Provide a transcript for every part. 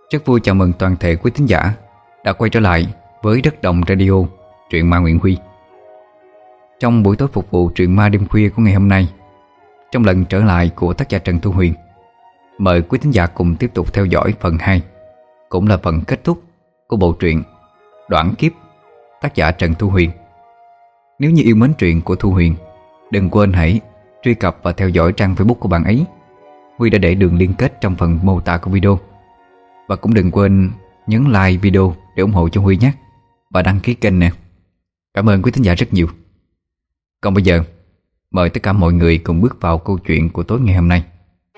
Rất vui chào mừng toàn thể quý thính giả đã quay trở lại với Đất Đồng Radio, truyện ma Nguyễn Huy. Trong buổi tối phục vụ truyện ma đêm khuya của ngày hôm nay, trong lần trở lại của tác giả Trần Thu Huyền, mời quý thính giả cùng tiếp tục theo dõi phần 2, cũng là phần kết thúc của bộ truyện Đoản Kiếp, tác giả Trần Thu Huyền. Nếu như yêu mến truyện của Thu Huyền, đừng quên hãy truy cập và theo dõi trang Facebook của bạn ấy. Huy đã để đường liên kết trong phần mô tả của video. Và cũng đừng quên nhấn like video để ủng hộ cho Huy nhé. Và đăng ký kênh nè. Cảm ơn quý thính giả rất nhiều. Còn bây giờ, mời tất cả mọi người cùng bước vào câu chuyện của tối ngày hôm nay.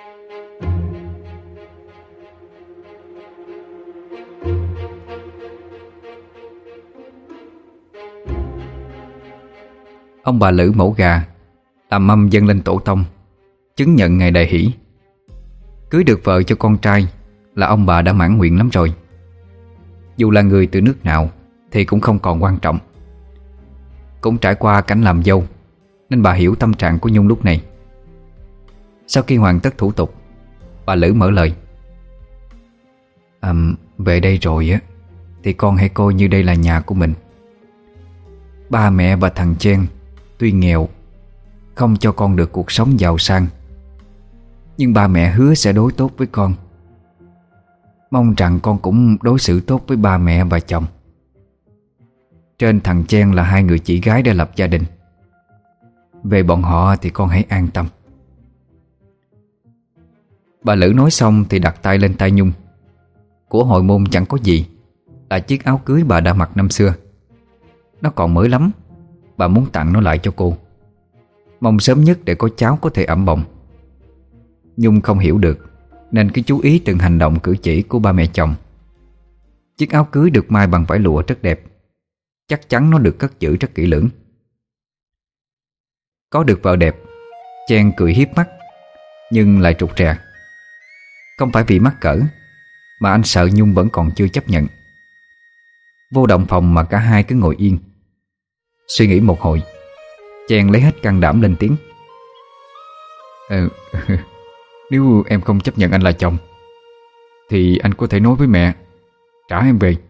Ông bà Lữ mổ gà, làm mâm dâng lên tổ tông, chứng nhận ngày đại hỷ. Cưới được vợ cho con trai là ông bà đã mãn nguyện lắm rồi. Dù là người từ nước nào thì cũng không còn quan trọng. Cũng trải qua cảnh làm dâu nên bà hiểu tâm trạng của Nhung lúc này. Sau khi hoàn tất thủ tục, bà Lữ mở lời. Về đây rồi á thì con hãy coi như đây là nhà của mình. Ba mẹ và thằng Chen tuy nghèo, không cho con được cuộc sống giàu sang, nhưng ba mẹ hứa sẽ đối tốt với con. Mong rằng con cũng đối xử tốt với ba mẹ và chồng. Trên thằng Chen là hai người chị gái đã lập gia đình. Về bọn họ thì con hãy an tâm. Bà Lữ nói xong thì đặt tay lên tay Nhung. Của hồi môn chẳng có gì, là chiếc áo cưới bà đã mặc năm xưa. Nó còn mới lắm, bà muốn tặng nó lại cho cô, mong sớm nhất để có cháu có thể ẵm bồng. Nhung không hiểu được nên cứ chú ý từng hành động cử chỉ của ba mẹ chồng. Chiếc áo cưới được may bằng vải lụa rất đẹp. Chắc chắn nó được cất giữ rất kỹ lưỡng. Có được vợ đẹp, Chen cười hiếp mắt, nhưng lại trục trè. Không phải vì mắc cỡ, mà anh sợ Nhung vẫn còn chưa chấp nhận. Vô động phòng mà cả hai cứ ngồi yên. Suy nghĩ một hồi, Chen lấy hết can đảm lên tiếng. Nếu em không chấp nhận anh là chồng thì anh có thể nói với mẹ trả em về.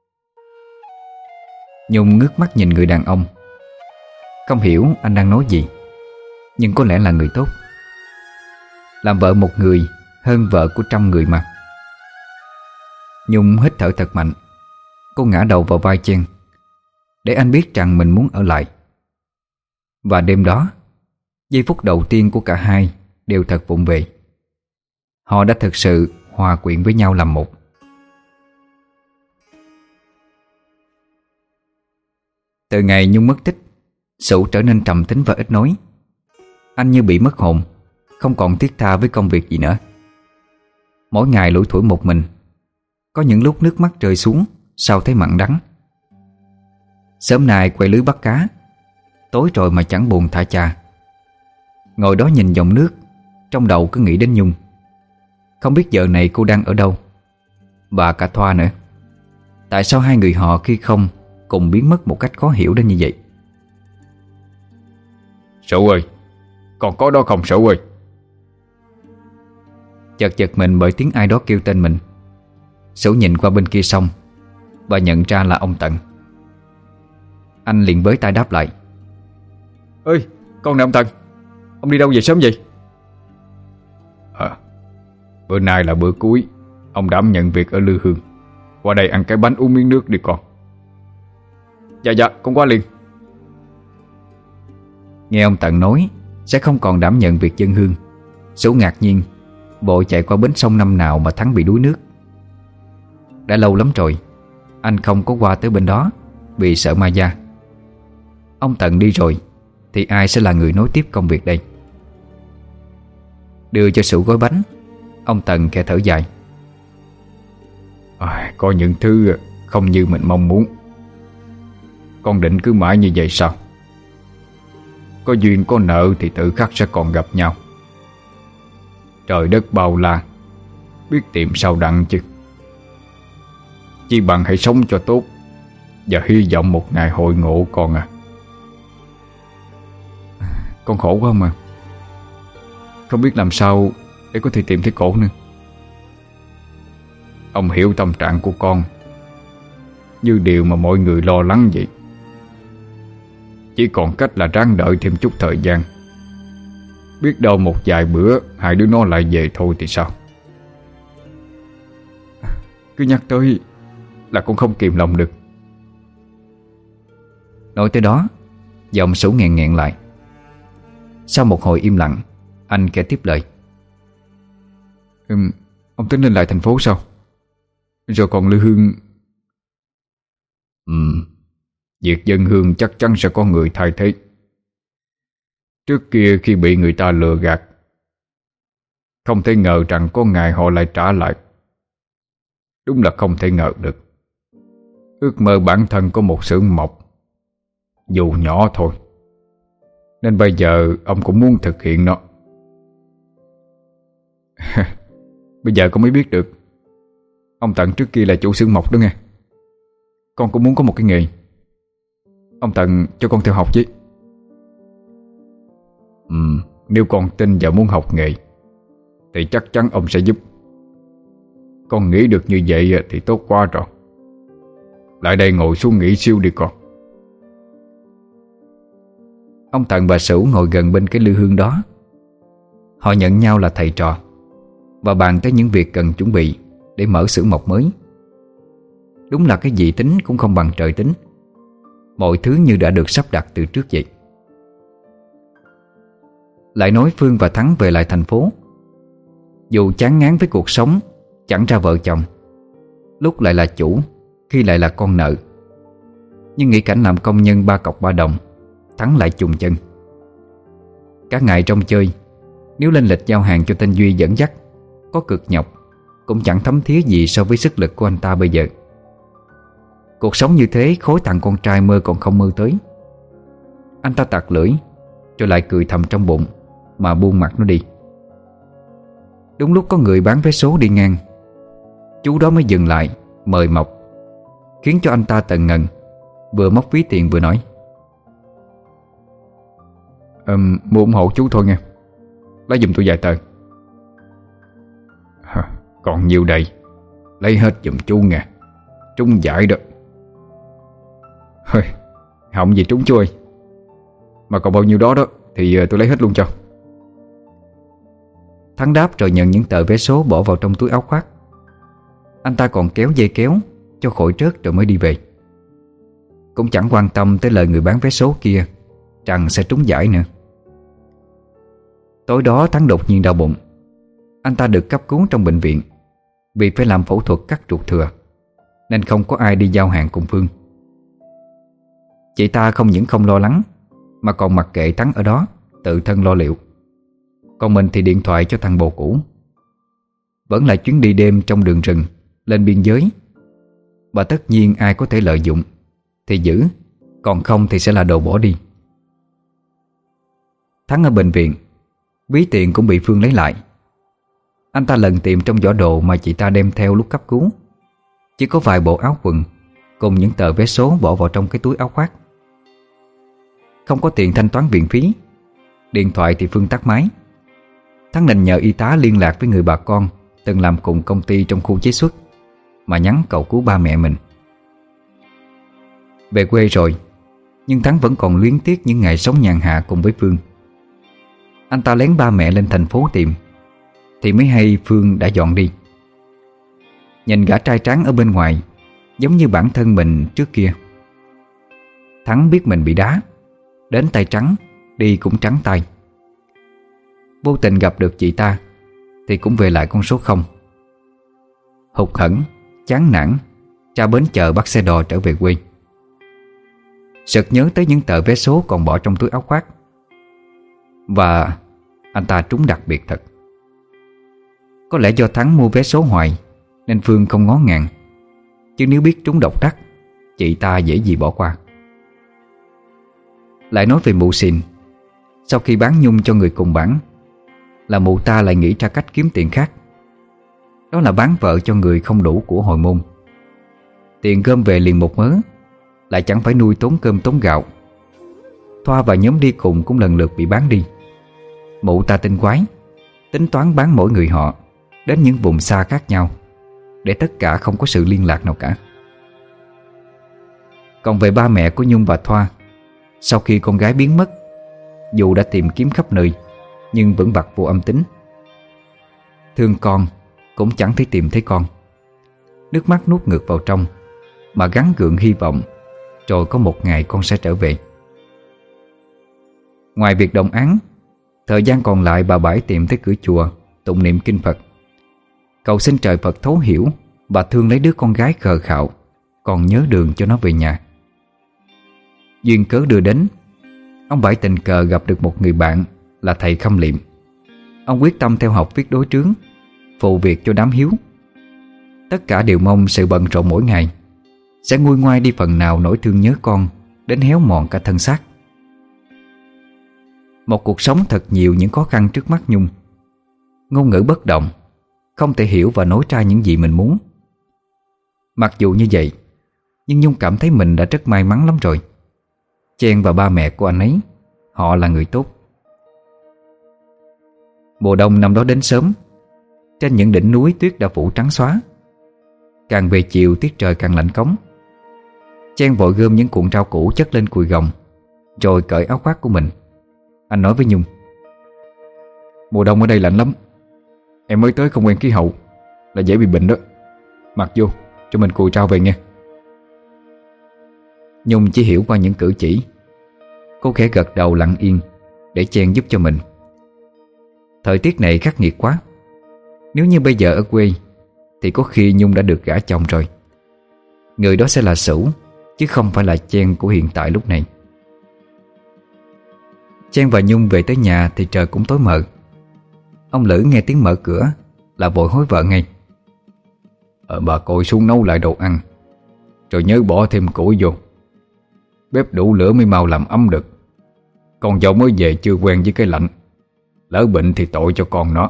Nhung ngước mắt nhìn người đàn ông, không hiểu anh đang nói gì, nhưng có lẽ là người tốt. Làm vợ một người hơn vợ của trăm người mà. Nhung hít thở thật mạnh. Cô ngã đầu vào vai Chen để anh biết rằng mình muốn ở lại. Và đêm đó, giây phút đầu tiên của cả hai đều thật vụng về. Họ đã thực sự hòa quyện với nhau làm một. Từ ngày Nhung mất tích, Sửu trở nên trầm tính và ít nói. Anh như bị mất hồn, không còn thiết tha với công việc gì nữa. Mỗi ngày lủi thủi một mình. Có những lúc nước mắt rơi xuống sao thấy mặn đắng. Sớm nay quay lưới bắt cá, tối rồi mà chẳng buồn thả cha. Ngồi đó nhìn dòng nước, trong đầu cứ nghĩ đến Nhung. Không biết giờ này cô đang ở đâu, và cả Thoa nữa. Tại sao hai người họ khi không cùng biến mất một cách khó hiểu đến như vậy? Sửu ơi, còn có đó không Sửu ơi? Chợt giật mình bởi tiếng ai đó kêu tên mình. Sửu nhìn qua bên kia sông và nhận ra là ông Tận. Anh liền với tay đáp lại. Ơi, con nè ông Tận, ông đi đâu về sớm vậy? Bữa nay là bữa cuối, ông đảm nhận việc ở Lư Hương. Qua đây ăn cái bánh uống miếng nước đi con. Dạ, con qua liền. Nghe ông Tận nói sẽ không còn đảm nhận việc dân hương, Sửu ngạc nhiên vội chạy qua bến sông năm nào mà Thắng bị đuối nước. Đã lâu lắm rồi anh không có qua tới bên đó vì sợ ma da. Ông Tận đi rồi thì ai sẽ là người nối tiếp công việc đây? Đưa cho Sửu gói bánh, ông Tận khẽ thở dài. Có những thứ không như mình mong muốn. Con định cứ mãi như vậy sao? Có duyên có nợ thì tự khắc sẽ còn gặp nhau. Trời đất bao la, biết tìm sao đặng chứ. Chỉ bằng hãy sống cho tốt và hy vọng một ngày hội ngộ con à. Con khổ quá mà, không biết làm sao để có thể tìm thấy cổ nữa. Ông hiểu tâm trạng của con như điều mà mọi người lo lắng vậy. Chỉ còn cách là ráng đợi thêm chút thời gian. Biết đâu một vài bữa hai đứa nó lại về thôi thì sao. Cứ nhắc tới là con không kìm lòng được. Nói tới đó, giọng Sửu nghẹn nghẹn lại. Sau một hồi im lặng, anh kể tiếp lời. Ông tính lên lại thành phố sao? Rồi còn Lư Hương. Việc dân hương chắc chắn sẽ có người thay thế. Trước kia khi bị người ta lừa gạt, không thể ngờ rằng có ngày họ lại trả lại. Đúng là không thể ngờ được. Ước mơ bản thân có một xưởng mộc, dù nhỏ thôi, nên bây giờ ông cũng muốn thực hiện nó. Bây giờ con mới biết được ông Tận trước kia là chủ xưởng mộc đó nghe. Con cũng muốn có một cái nghề. Ông Tận cho con theo học chứ. Nếu con tin và muốn học nghề thì chắc chắn ông sẽ giúp. Con nghĩ được như vậy thì tốt quá rồi. Lại đây ngồi xuống nghỉ siêu đi con. Ông Tận và Sửu ngồi gần bên cái lư hương đó. Họ nhận nhau là thầy trò và bàn tới những việc cần chuẩn bị để mở xưởng mộc mới. Đúng là cái gì tính cũng không bằng trời tính. Mọi thứ như đã được sắp đặt từ trước vậy. Lại nói Phương và Thắng về lại thành phố. Dù chán ngán với cuộc sống chẳng ra vợ chồng, lúc lại là chủ, khi lại là con nợ, nhưng nghĩ cảnh làm công nhân 3 cọc 3 đồng, Thắng lại chùng chân. Cả ngày trong chơi, nếu lên lịch giao hàng cho tên Duy dẫn dắt, có cực nhọc cũng chẳng thấm thía gì so với sức lực của anh ta bây giờ. Cuộc sống như thế khối thằng con trai mơ còn không mơ tới. Anh ta tặc lưỡi rồi lại cười thầm trong bụng mà buông mặt nó đi. Đúng lúc có người bán vé số đi ngang, chú đó mới dừng lại mời mọc, khiến cho anh ta tần ngần, vừa móc ví tiền vừa nói: Mua ủng hộ chú thôi nghe, lấy giùm tôi vài tờ. Còn nhiều đây, lấy hết giùm chú nghe, trúng giải đó. Hơi, hỏng gì trúng chú ơi. Mà còn bao nhiêu đó thì tôi lấy hết luôn cho. Thắng đáp rồi nhận những tờ vé số bỏ vào trong túi áo khoác. Anh ta còn kéo dây kéo cho khỏi trớt rồi mới đi về. Cũng chẳng quan tâm tới lời người bán vé số kia rằng sẽ trúng giải nữa. Tối đó Thắng đột nhiên đau bụng. Anh ta được cấp cứu trong bệnh viện vì phải làm phẫu thuật cắt ruột thừa, nên không có ai đi giao hàng cùng Phương. Chị ta không những không lo lắng mà còn mặc kệ Thắng ở đó tự thân lo liệu. Còn mình thì điện thoại cho thằng bồ cũ. Vẫn là chuyến đi đêm trong đường rừng lên biên giới. Và tất nhiên ai có thể lợi dụng thì giữ, còn không thì sẽ là đồ bỏ đi. Thắng ở bệnh viện, ví tiền cũng bị Phương lấy lại. Anh ta lần tìm trong giỏ đồ mà chị ta đem theo lúc cấp cứu, chỉ có vài bộ áo quần cùng những tờ vé số bỏ vào trong cái túi áo khoác. Không có tiền thanh toán viện phí, điện thoại thì Phương tắt máy. Thắng định nhờ y tá liên lạc với người bà con từng làm cùng công ty trong khu chế xuất mà nhắn cầu cứu ba mẹ mình. Về quê rồi, nhưng Thắng vẫn còn luyến tiếc những ngày sống nhàn hạ cùng với Phương. Anh ta lén ba mẹ lên thành phố tìm, thì mới hay Phương đã dọn đi. Nhìn gã trai tráng ở bên ngoài giống như bản thân mình trước kia. Thắng biết mình bị đá, đến tay trắng, đi cũng trắng tay. Vô tình gặp được chị ta thì cũng về lại con số 0. Hụt hẫng, chán nản, ra bến chờ bắt xe đò trở về quê. Sực nhớ tới những tờ vé số còn bỏ trong túi áo khoác. Và anh ta trúng đặc biệt thật. Có lẽ do Thắng mua vé số hoài nên Phương không ngó ngàng, chứ nếu biết trúng độc đắc, chị ta dễ gì bỏ qua. Lại nói về mụ Xìn, sau khi bán nhung cho người cùng bản, là mụ ta lại nghĩ ra cách kiếm tiền khác. Đó là bán vợ cho người không đủ của hồi môn. Tiền gom về liền một mớ, lại chẳng phải nuôi tốn cơm tốn gạo. Thoa và nhóm đi cùng cũng lần lượt bị bán đi. Mụ ta tinh quái, tính toán bán mỗi người họ đến những vùng xa khác nhau, để tất cả không có sự liên lạc nào cả. Còn về ba mẹ của Nhung và Thoa, sau khi con gái biến mất, dù đã tìm kiếm khắp nơi nhưng vẫn bặt vô âm tính. Thương con cũng chẳng thấy tìm thấy con. Nước mắt nuốt ngược vào trong mà gắng gượng hy vọng rồi có một ngày con sẽ trở về. Ngoài việc đồng án, thời gian còn lại bà Bãi tìm tới cửa chùa tụng niệm kinh Phật, cầu xin trời Phật thấu hiểu và thương lấy đứa con gái khờ khạo còn nhớ đường cho nó về nhà. Duyên cớ đưa đến, ông Bãi tình cờ gặp được một người bạn là thầy Khâm Liệm. Ông quyết tâm theo học viết đối trướng, phụ việc cho đám hiếu. Tất cả đều mong sự bận rộn mỗi ngày sẽ nguôi ngoai đi phần nào nỗi thương nhớ con đến héo mòn cả thân xác. Một cuộc sống thật nhiều những khó khăn trước mắt Nhung. Ngôn ngữ bất động, không thể hiểu và nói ra những gì mình muốn. Mặc dù như vậy, nhưng Nhung cảm thấy mình đã rất may mắn lắm rồi. Chen và ba mẹ của anh ấy, họ là người tốt. Mùa đông năm đó đến sớm. Trên những đỉnh núi tuyết đã phủ trắng xóa. Càng về chiều tiết trời càng lạnh cống. Chen vội gom những cuộn rau củ chất lên cùi gồng, rồi cởi áo khoác của mình. Anh nói với Nhung: "Mùa đông ở đây lạnh lắm. Em mới tới không quen khí hậu là dễ bị bệnh đó. Mặc vô cho mình cùi rau về nghe." Nhung chỉ hiểu qua những cử chỉ. Cô khẽ gật đầu lặng yên để Chen giúp cho mình. Thời tiết này khắc nghiệt quá. Nếu như bây giờ ở quê thì có khi Nhung đã được gả chồng rồi. Người đó sẽ là Sửu, chứ không phải là Chen của hiện tại lúc này. Chen và Nhung về tới nhà thì trời cũng tối mờ. Ông Lữ nghe tiếng mở cửa là vội hối vợ ngay: "Bà coi xuống nấu lại đồ ăn, rồi nhớ bỏ thêm củi vô. Bếp đủ lửa mới mau làm ấm được. Con dâu mới về chưa quen với cái lạnh, lỡ bệnh thì tội cho con nó."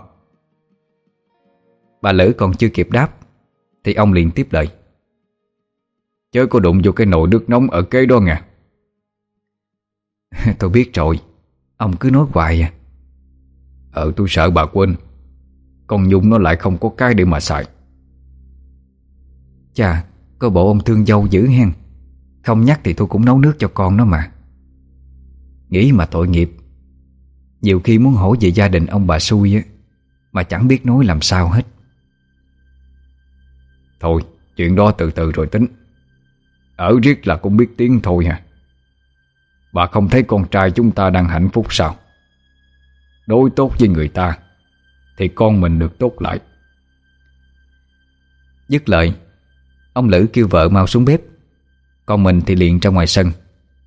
Bà Lữ còn chưa kịp đáp thì ông liền tiếp lời: "Chớ có đụng vô cái nồi nước nóng ở kế đó nha." "Tôi biết rồi, ông cứ nói hoài à." Tôi sợ bà quên. Con Nhung nó lại không có cái để mà xài." "Chà, có bộ ông thương dâu dữ hen. Không nhắc thì tôi cũng nấu nước cho con nó mà." Nghĩ mà tội nghiệp. Nhiều khi muốn hỏi về gia đình ông bà xui á, mà chẳng biết nói làm sao hết. "Thôi, chuyện đó từ từ rồi tính. Ở riết là cũng biết tiếng thôi hả. Bà không thấy con trai chúng ta đang hạnh phúc sao? Đối tốt với người ta thì con mình được tốt lại." Dứt lời, ông Lữ kêu vợ mau xuống bếp, còn mình thì liền ra ngoài sân.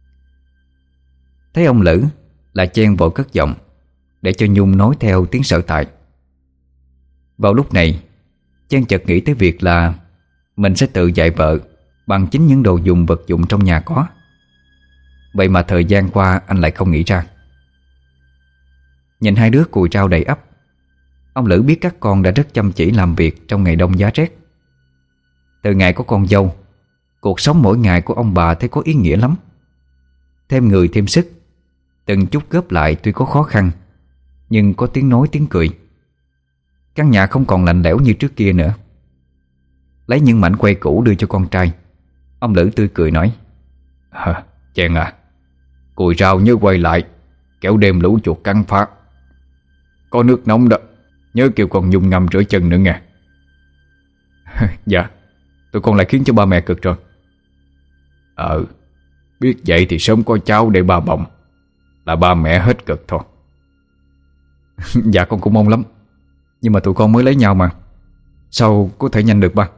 Thấy ông Lữ là Chen vội cất giọng để cho Nhung nói theo tiếng sở tại. Vào lúc này, Chen chợt nghĩ tới việc là mình sẽ tự dạy vợ bằng chính những đồ dùng vật dụng trong nhà có. Vậy mà thời gian qua anh lại không nghĩ ra. Nhìn hai đứa cùi rau đầy ắp, ông Lữ biết các con đã rất chăm chỉ làm việc trong ngày đông giá rét. Từ ngày có con dâu, cuộc sống mỗi ngày của ông bà thấy có ý nghĩa lắm. Thêm người thêm sức, từng chút góp lại tuy có khó khăn, nhưng có tiếng nói tiếng cười. Căn nhà không còn lạnh lẽo như trước kia nữa. Lấy những mảnh que cũ đưa cho con trai, ông Lữ tươi cười nói: "Chen à, cùi rau nhớ quay lại, kẻo đêm lũ chuột cắn phá. Có nước nóng đó, nhớ kêu con Nhung ngâm rửa chân nữa nghe." "Dạ, tụi con lại khiến cho ba mẹ cực rồi." Biết vậy thì sớm có cháu để ba bồng, là ba mẹ hết cực thôi." "Dạ con cũng mong lắm. Nhưng mà tụi con mới lấy nhau mà, sao có thể nhanh được ba?"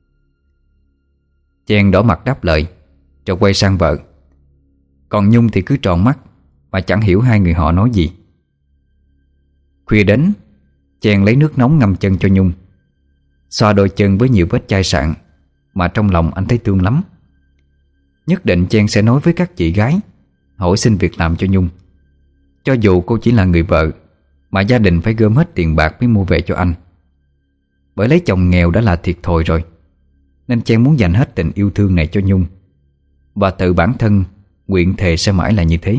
Chen đỏ mặt đáp lời, rồi quay sang vợ. Còn Nhung thì cứ tròn mắt mà chẳng hiểu hai người họ nói gì. Khuya đến, Chen lấy nước nóng ngâm chân cho Nhung, xoa đôi chân với nhiều vết chai sạn, mà trong lòng anh thấy thương lắm. Nhất định Chen sẽ nói với các chị gái hỏi xin việc làm cho Nhung. Cho dù cô chỉ là người vợ, mà gia đình phải gom hết tiền bạc mới mua về cho anh. Bởi lấy chồng nghèo đã là thiệt thòi rồi, nên Chen muốn dành hết tình yêu thương này cho Nhung, và tự bản thân nguyện thề sẽ mãi là như thế.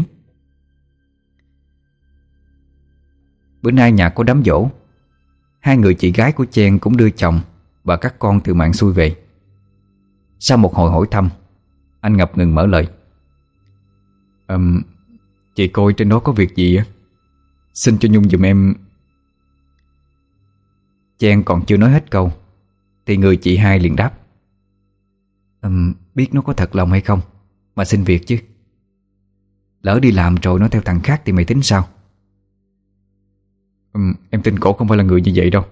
Bữa nay nhà có đám giỗ. Hai người chị gái của Chen cũng đưa chồng và các con từ mạng xuôi về. Sau một hồi hỏi thăm, anh ngập ngừng mở lời. Chị coi trên đó có việc gì á, xin cho Nhung giùm em. Trang còn chưa nói hết câu thì người chị hai liền đáp. Biết nó có thật lòng hay không mà xin việc chứ. Lỡ đi làm rồi nó theo thằng khác thì mày tính sao? Em tin cổ không phải là người như vậy đâu.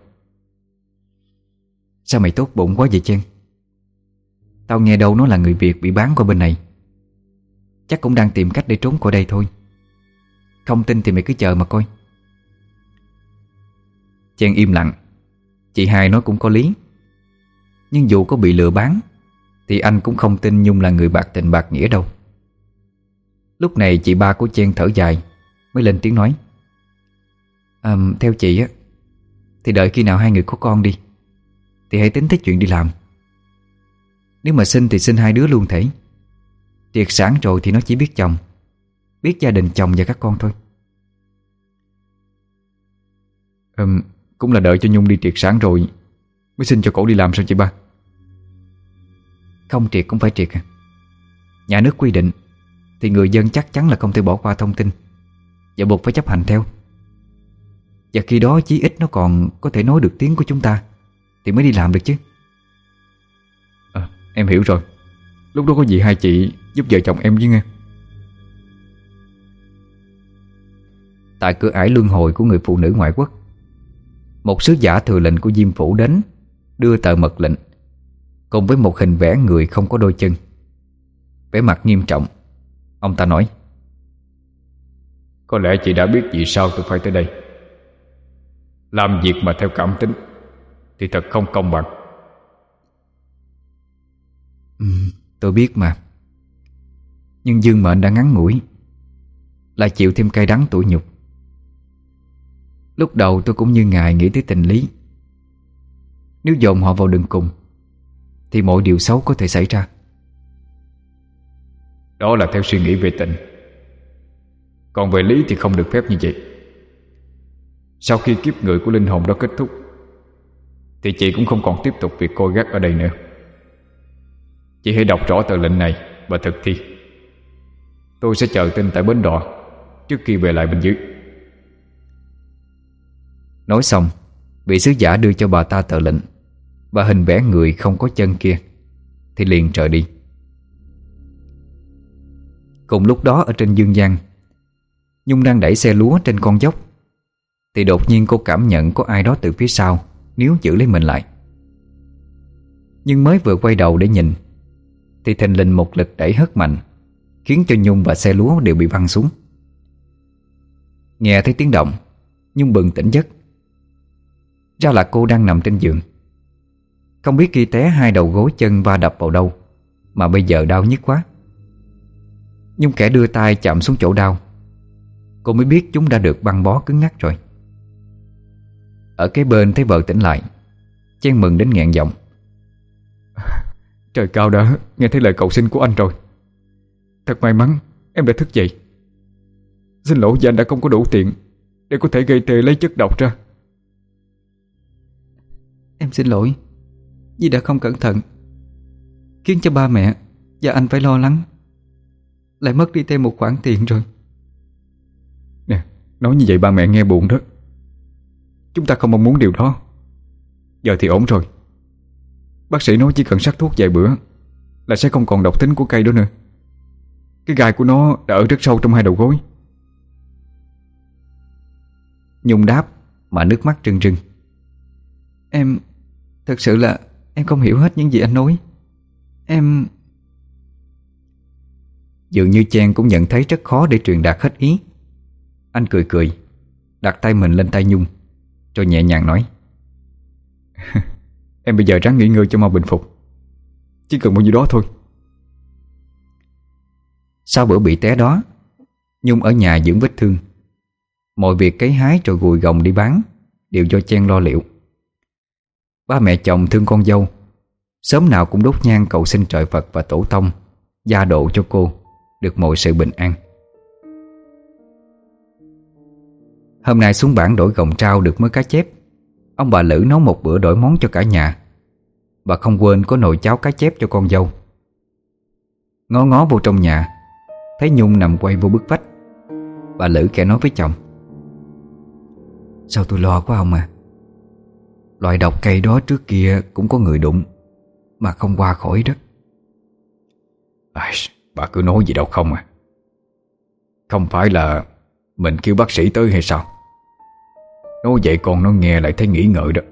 Sao mày tốt bụng quá vậy Trang? Tao nghe đâu nó là người Việt bị bán qua bên này. Chắc cũng đang tìm cách để trốn qua đây thôi. Không tin thì mày cứ chờ mà coi. Trang im lặng. Chị hai nói cũng có lý. Nhưng dù có bị lừa bán thì anh cũng không tin Nhung là người bạc tình bạc nghĩa đâu. Lúc này chị ba của Trang thở dài mới lên tiếng nói. Theo chị á thì đợi khi nào hai người có con đi thì hãy tính tới chuyện đi làm. Nếu mà xin thì xin hai đứa luôn thể. Triệt sản rồi thì nó chỉ biết chồng, biết gia đình chồng và các con thôi. Cũng là đợi cho Nhung đi triệt sản rồi mới xin cho cổ đi làm sao chị ba? Không triệt cũng phải triệt à. Nhà nước quy định thì người dân chắc chắn là không thể bỏ qua thông tin và buộc phải chấp hành theo. Và khi đó chí ít nó còn có thể nói được tiếng của chúng ta thì mới đi làm được chứ. Em hiểu rồi. Lúc đó có gì hai chị giúp vợ chồng em với nghe. Tại cửa ải luân hồi của người phụ nữ ngoại quốc, một sứ giả thừa lệnh của Diêm Phủ đến đưa tờ mật lệnh cùng với một hình vẽ người không có đôi chân. Vẻ mặt nghiêm trọng, ông ta nói. Có lẽ chị đã biết vì sao tôi phải tới đây. Làm việc mà theo cảm tính thì thật không công bằng. Tôi biết mà. Nhưng dương mệnh đã ngắn ngủi, lại chịu thêm cay đắng tủi nhục. Lúc đầu tôi cũng như ngài nghĩ tới tình lý. Nếu dồn họ vào đường cùng thì mọi điều xấu có thể xảy ra. Đó là theo suy nghĩ về tình. Còn về lý thì không được phép như vậy. Sau khi kiếp người của linh hồn đó kết thúc thì chị cũng không còn tiếp tục việc coi gác ở đây nữa. Chị hãy đọc rõ tờ lệnh này và thực thi. Tôi sẽ chờ tin tại bến đò trước khi về lại bên dưới. Nói xong, vị sứ giả đưa cho bà ta tờ lệnh và hình vẽ người không có chân kia thì liền rời đi. Cùng lúc đó ở trên dương gian, Nhung đang đẩy xe lúa trên con dốc thì đột nhiên cô cảm nhận có ai đó từ phía sau níu giữ lấy mình lại. Nhưng mới vừa quay đầu để nhìn thì thình lình một lực đẩy hất mạnh khiến cho Nhung và xe lúa đều bị văng xuống. Nghe thấy tiếng động, Nhung bừng tỉnh giấc. Ra là cô đang nằm trên giường. Không biết khi té hai đầu gối chân va đập vào đâu mà bây giờ đau nhức quá. Nhung khẽ đưa tay chạm xuống chỗ đau. Cô mới biết chúng đã được băng bó cứng ngắc rồi. Ở kế bên thấy vợ tỉnh lại, Chen mừng đến nghẹn giọng. Trời cao đã nghe thấy lời cầu xin của anh rồi. Thật may mắn em đã thức dậy. Xin lỗi vì anh đã không có đủ tiền để có thể gây tê lấy chất độc ra. Em xin lỗi vì đã không cẩn thận, khiến cho ba mẹ và anh phải lo lắng, lại mất đi thêm một khoản tiền rồi. Nè, nói như vậy ba mẹ nghe buồn đó. Chúng ta không mong muốn điều đó. Giờ thì ổn rồi. Bác sĩ nói chỉ cần sắc thuốc vài bữa là sẽ không còn độc tính của cây đó nữa. Cái gai của nó đã ở rất sâu trong hai đầu gối. Nhung đáp mà nước mắt rưng rưng. Em thật sự là em không hiểu hết những gì anh nói. Em... Dường như Chen cũng nhận thấy rất khó để truyền đạt hết ý. Anh cười cười, đặt tay mình lên tay Nhung, rồi nhẹ nhàng nói. Em bây giờ ráng nghỉ ngơi cho mau bình phục. Chỉ cần bao nhiêu đó thôi. Sau bữa bị té đó, Nhung ở nhà dưỡng vết thương. Mọi việc cấy hái rồi gùi gồng đi bán đều do Chen lo liệu. Ba mẹ chồng thương con dâu, sớm nào cũng đốt nhang cầu xin trời Phật và tổ tông gia độ cho cô được mọi sự bình an. Hôm nay xuống bản đổi gồng trao được mớ cá chép. Ông bà Lữ nấu một bữa đổi món cho cả nhà, bà không quên có nồi cháo cá chép cho con dâu. Ngó ngó vô trong nhà, thấy Nhung nằm quay vô bức vách. Bà Lữ kẻ nói với chồng: "Sao tôi lo quá ông à. Loại độc cây đó trước kia cũng có người đụng mà không qua khỏi đó." Bà cứ nói gì đâu không à. Không phải là mình kêu bác sĩ tới hay sao? Nói vậy con nó nghe lại thấy nghĩ ngợi đó.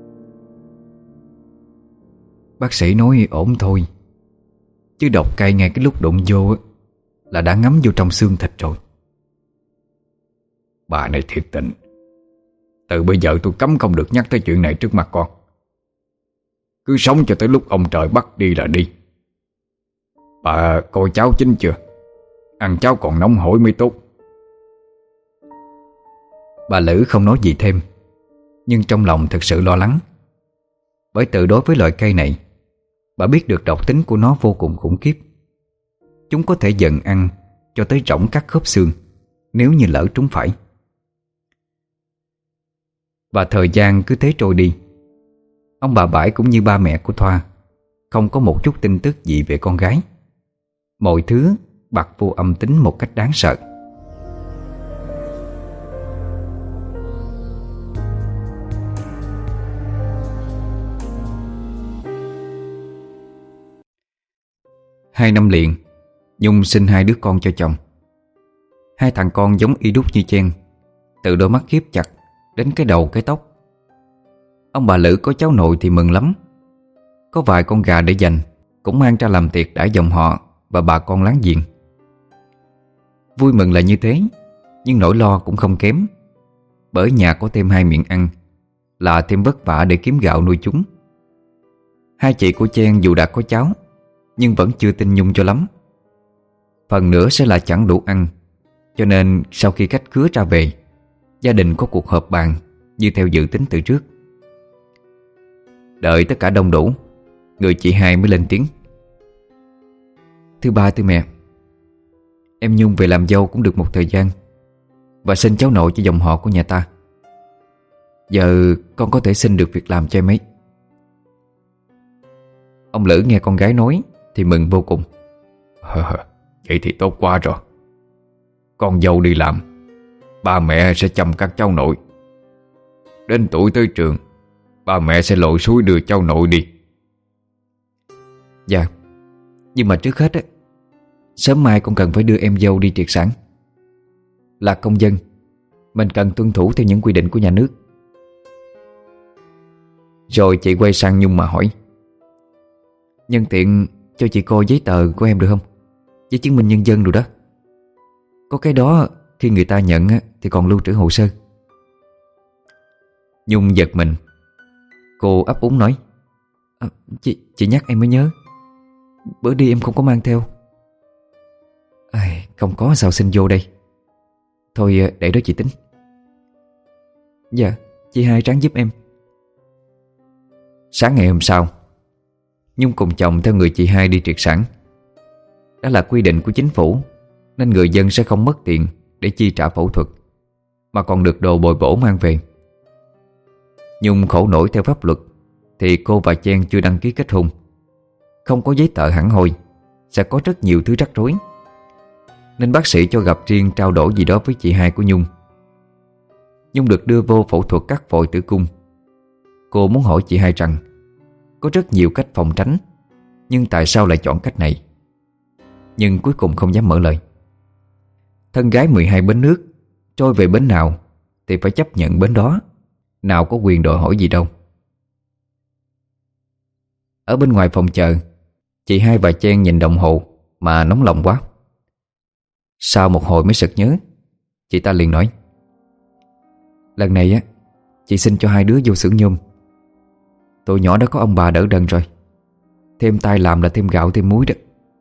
Bác sĩ nói ổn thôi, chứ độc cây ngay cái lúc đụng vô á, là đã ngấm vô trong xương thịt rồi. Bà này thiệt tình. Từ bây giờ tôi cấm không được nhắc tới chuyện này trước mặt con. Cứ sống cho tới lúc ông trời bắt đi là đi. Bà coi cháo chín chưa? Ăn cháo còn nóng hổi mới tốt. Bà Lữ không nói gì thêm, nhưng trong lòng thật sự lo lắng. Bởi từ đối với loại cây này, bà biết được độc tính của nó vô cùng khủng khiếp. Chúng có thể dần ăn cho tới rỗng các khớp xương nếu như lỡ trúng phải. Và thời gian cứ thế trôi đi. Ông bà Bãi cũng như ba mẹ của Thoa không có một chút tin tức gì về con gái. Mọi thứ bặt vô âm tính một cách đáng sợ. Hai năm liền, Nhung sinh hai đứa con cho chồng. Hai thằng con giống y đúc như chen, từ đôi mắt khiếp chặt đến cái đầu cái tóc. Ông bà Lữ có cháu nội thì mừng lắm. Có vài con gà để dành, cũng mang ra làm tiệc đãi dòng họ và bà con láng giềng. Vui mừng là như thế, nhưng nỗi lo cũng không kém. Bởi nhà có thêm hai miệng ăn là thêm vất vả để kiếm gạo nuôi chúng. Hai chị của Chen dù đã có cháu, nhưng vẫn chưa tin Nhung cho lắm. Phần nữa sẽ là chẳng đủ ăn, cho nên sau khi khách khứa ra về, gia đình có cuộc họp bàn như theo dự tính từ trước. Đợi tất cả đông đủ, người chị hai mới lên tiếng: "Thưa ba, thưa mẹ, em Nhung về làm dâu cũng được một thời gian và sinh cháu nội cho dòng họ của nhà ta. Giờ con có thể xin được việc làm cho em ấy." Ông Lữ nghe con gái nói thì mừng vô cùng. Vậy thì tốt quá rồi. Con dâu đi làm, ba mẹ sẽ chăm các cháu nội. Đến tuổi tới trường, ba mẹ sẽ lội suối đưa cháu nội đi. Dạ, nhưng mà trước hết á, sớm mai con cần phải đưa em dâu đi triệt sản. Là công dân, mình cần tuân thủ theo những quy định của nhà nước. Rồi chị quay sang Nhung mà hỏi: "Nhân tiện cho chị coi giấy tờ của em được không? Giấy chứng minh nhân dân rồi đó. Có cái đó khi người ta nhận thì còn lưu trữ hồ sơ." Nhung giật mình. Cô ấp úng nói: Chị nhắc em mới nhớ, bữa đi em không có mang theo." "Không có sao xin vô đây. Thôi để đó chị tính." "Dạ, chị hai ráng giúp em." Sáng ngày hôm sau, Nhung cùng chồng theo người chị hai đi triệt sản. Đó là quy định của chính phủ, nên người dân sẽ không mất tiền để chi trả phẫu thuật, mà còn được đồ bồi bổ mang về. Nhung khổ nổi theo pháp luật thì cô và Chen chưa đăng ký kết hôn. Không có giấy tờ hẳn hoi, sẽ có rất nhiều thứ rắc rối, nên bác sĩ cho gặp riêng trao đổi gì đó với chị hai của Nhung. Nhung được đưa vô phẫu thuật cắt vòi tử cung. Cô muốn hỏi chị hai rằng có rất nhiều cách phòng tránh, nhưng tại sao lại chọn cách này? Nhưng cuối cùng không dám mở lời. Thân gái 12 bến nước, trôi về bến nào thì phải chấp nhận bến đó, nào có quyền đòi hỏi gì đâu. Ở bên ngoài phòng chờ, chị hai và Chen nhìn đồng hồ mà nóng lòng quá. Sau một hồi mới sực nhớ, chị ta liền nói: "Lần này chị xin cho hai đứa vô xưởng nhôm. Tụi nhỏ đã có ông bà đỡ đần rồi, thêm tay làm là thêm gạo thêm muối đó."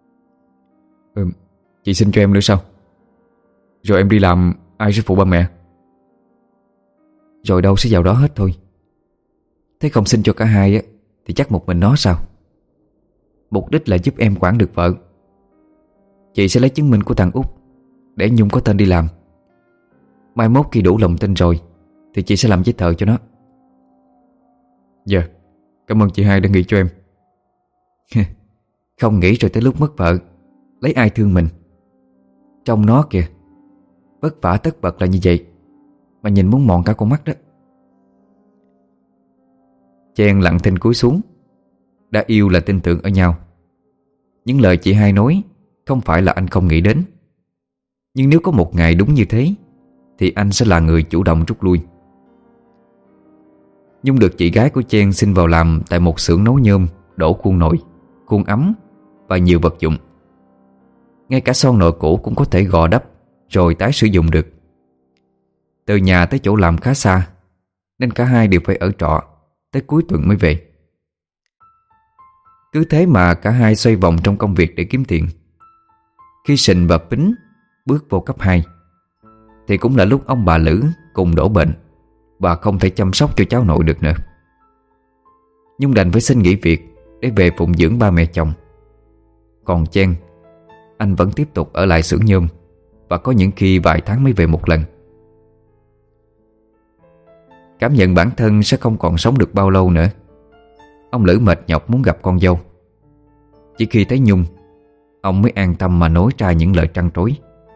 Chị xin cho em nữa sao? Rồi em đi làm ai sẽ phụ ba mẹ? Rồi đâu sẽ vào đó hết thôi. Thế không xin cho cả hai thì chắc một mình nó sao? Mục đích là giúp em quản được vợ. Chị sẽ lấy chứng minh của thằng Út để Nhung có tên đi làm. Mai mốt khi đủ lòng tin rồi thì chị sẽ làm giấy tờ cho nó. Dạ, cảm ơn chị hai đã nghĩ cho em. Không nghĩ rồi tới lúc mất vợ lấy ai thương mình. Trong nó kìa, vất vả tất bật là như vậy mà nhìn muốn mòn cả con mắt đó. Chen lặng thinh cúi xuống. Đã yêu là tin tưởng ở nhau. Những lời chị hai nói không phải là anh không nghĩ đến. Nhưng nếu có một ngày đúng như thế thì anh sẽ là người chủ động rút lui. Nhung được chị gái của Chen xin vào làm tại một xưởng nấu nhôm, đổ khuôn nồi, khuôn ấm và nhiều vật dụng. Ngay cả son nồi cũ cũng có thể gò đắp rồi tái sử dụng được. Từ nhà tới chỗ làm khá xa nên cả hai đều phải ở trọ tới cuối tuần mới về. Cứ thế mà cả hai xoay vòng trong công việc để kiếm tiền. Khi Sình và Pính bước vô cấp 2 thì cũng là lúc ông bà Lữ cùng đổ bệnh và không thể chăm sóc cho cháu nội được nữa. Nhung đành phải xin nghỉ việc để về phụng dưỡng ba mẹ chồng. Còn Chen, anh vẫn tiếp tục ở lại xưởng nhôm và có những khi vài tháng mới về một lần. Cảm nhận bản thân sẽ không còn sống được bao lâu nữa, ông Lữ mệt nhọc muốn gặp con dâu. Chỉ khi thấy Nhung, ông mới an tâm mà nói ra những lời trăn trối.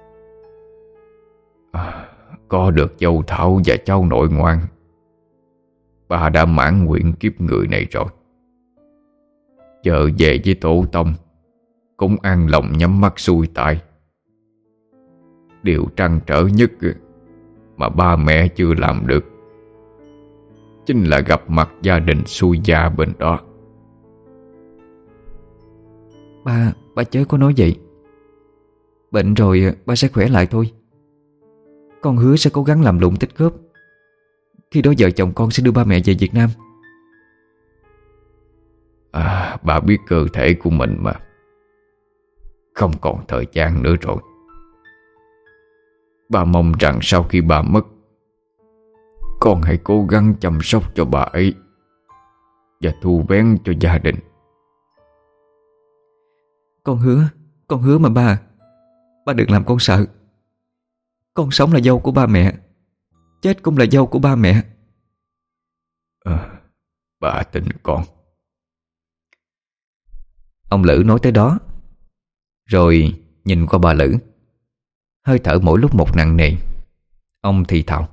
Có được dâu Thảo và cháu nội ngoan, bà đã mãn nguyện kiếp người này rồi. Giờ về với tổ tông cũng an lòng nhắm mắt xuôi tai. Điều trăn trở nhất mà ba mẹ chưa làm được chính là gặp mặt gia đình xuôi gia bên đó. Ba chớ có nói vậy. Bệnh rồi ba sẽ khỏe lại thôi. Con hứa sẽ cố gắng làm lụng tích góp. Khi đó vợ chồng con sẽ đưa ba mẹ về Việt Nam. Bà biết cơ thể của mình mà. Không còn thời gian nữa rồi. Bà mong rằng sau khi bà mất, con hãy cố gắng chăm sóc cho bà ấy và thu vén cho gia đình. Con hứa mà ba. Ba đừng làm con sợ. Con sống là dâu của ba mẹ, chết cũng là dâu của ba mẹ. Bà tin con. Ông Lữ nói tới đó rồi nhìn qua bà Lữ. Hơi thở mỗi lúc một nặng nề. Ông thì thào: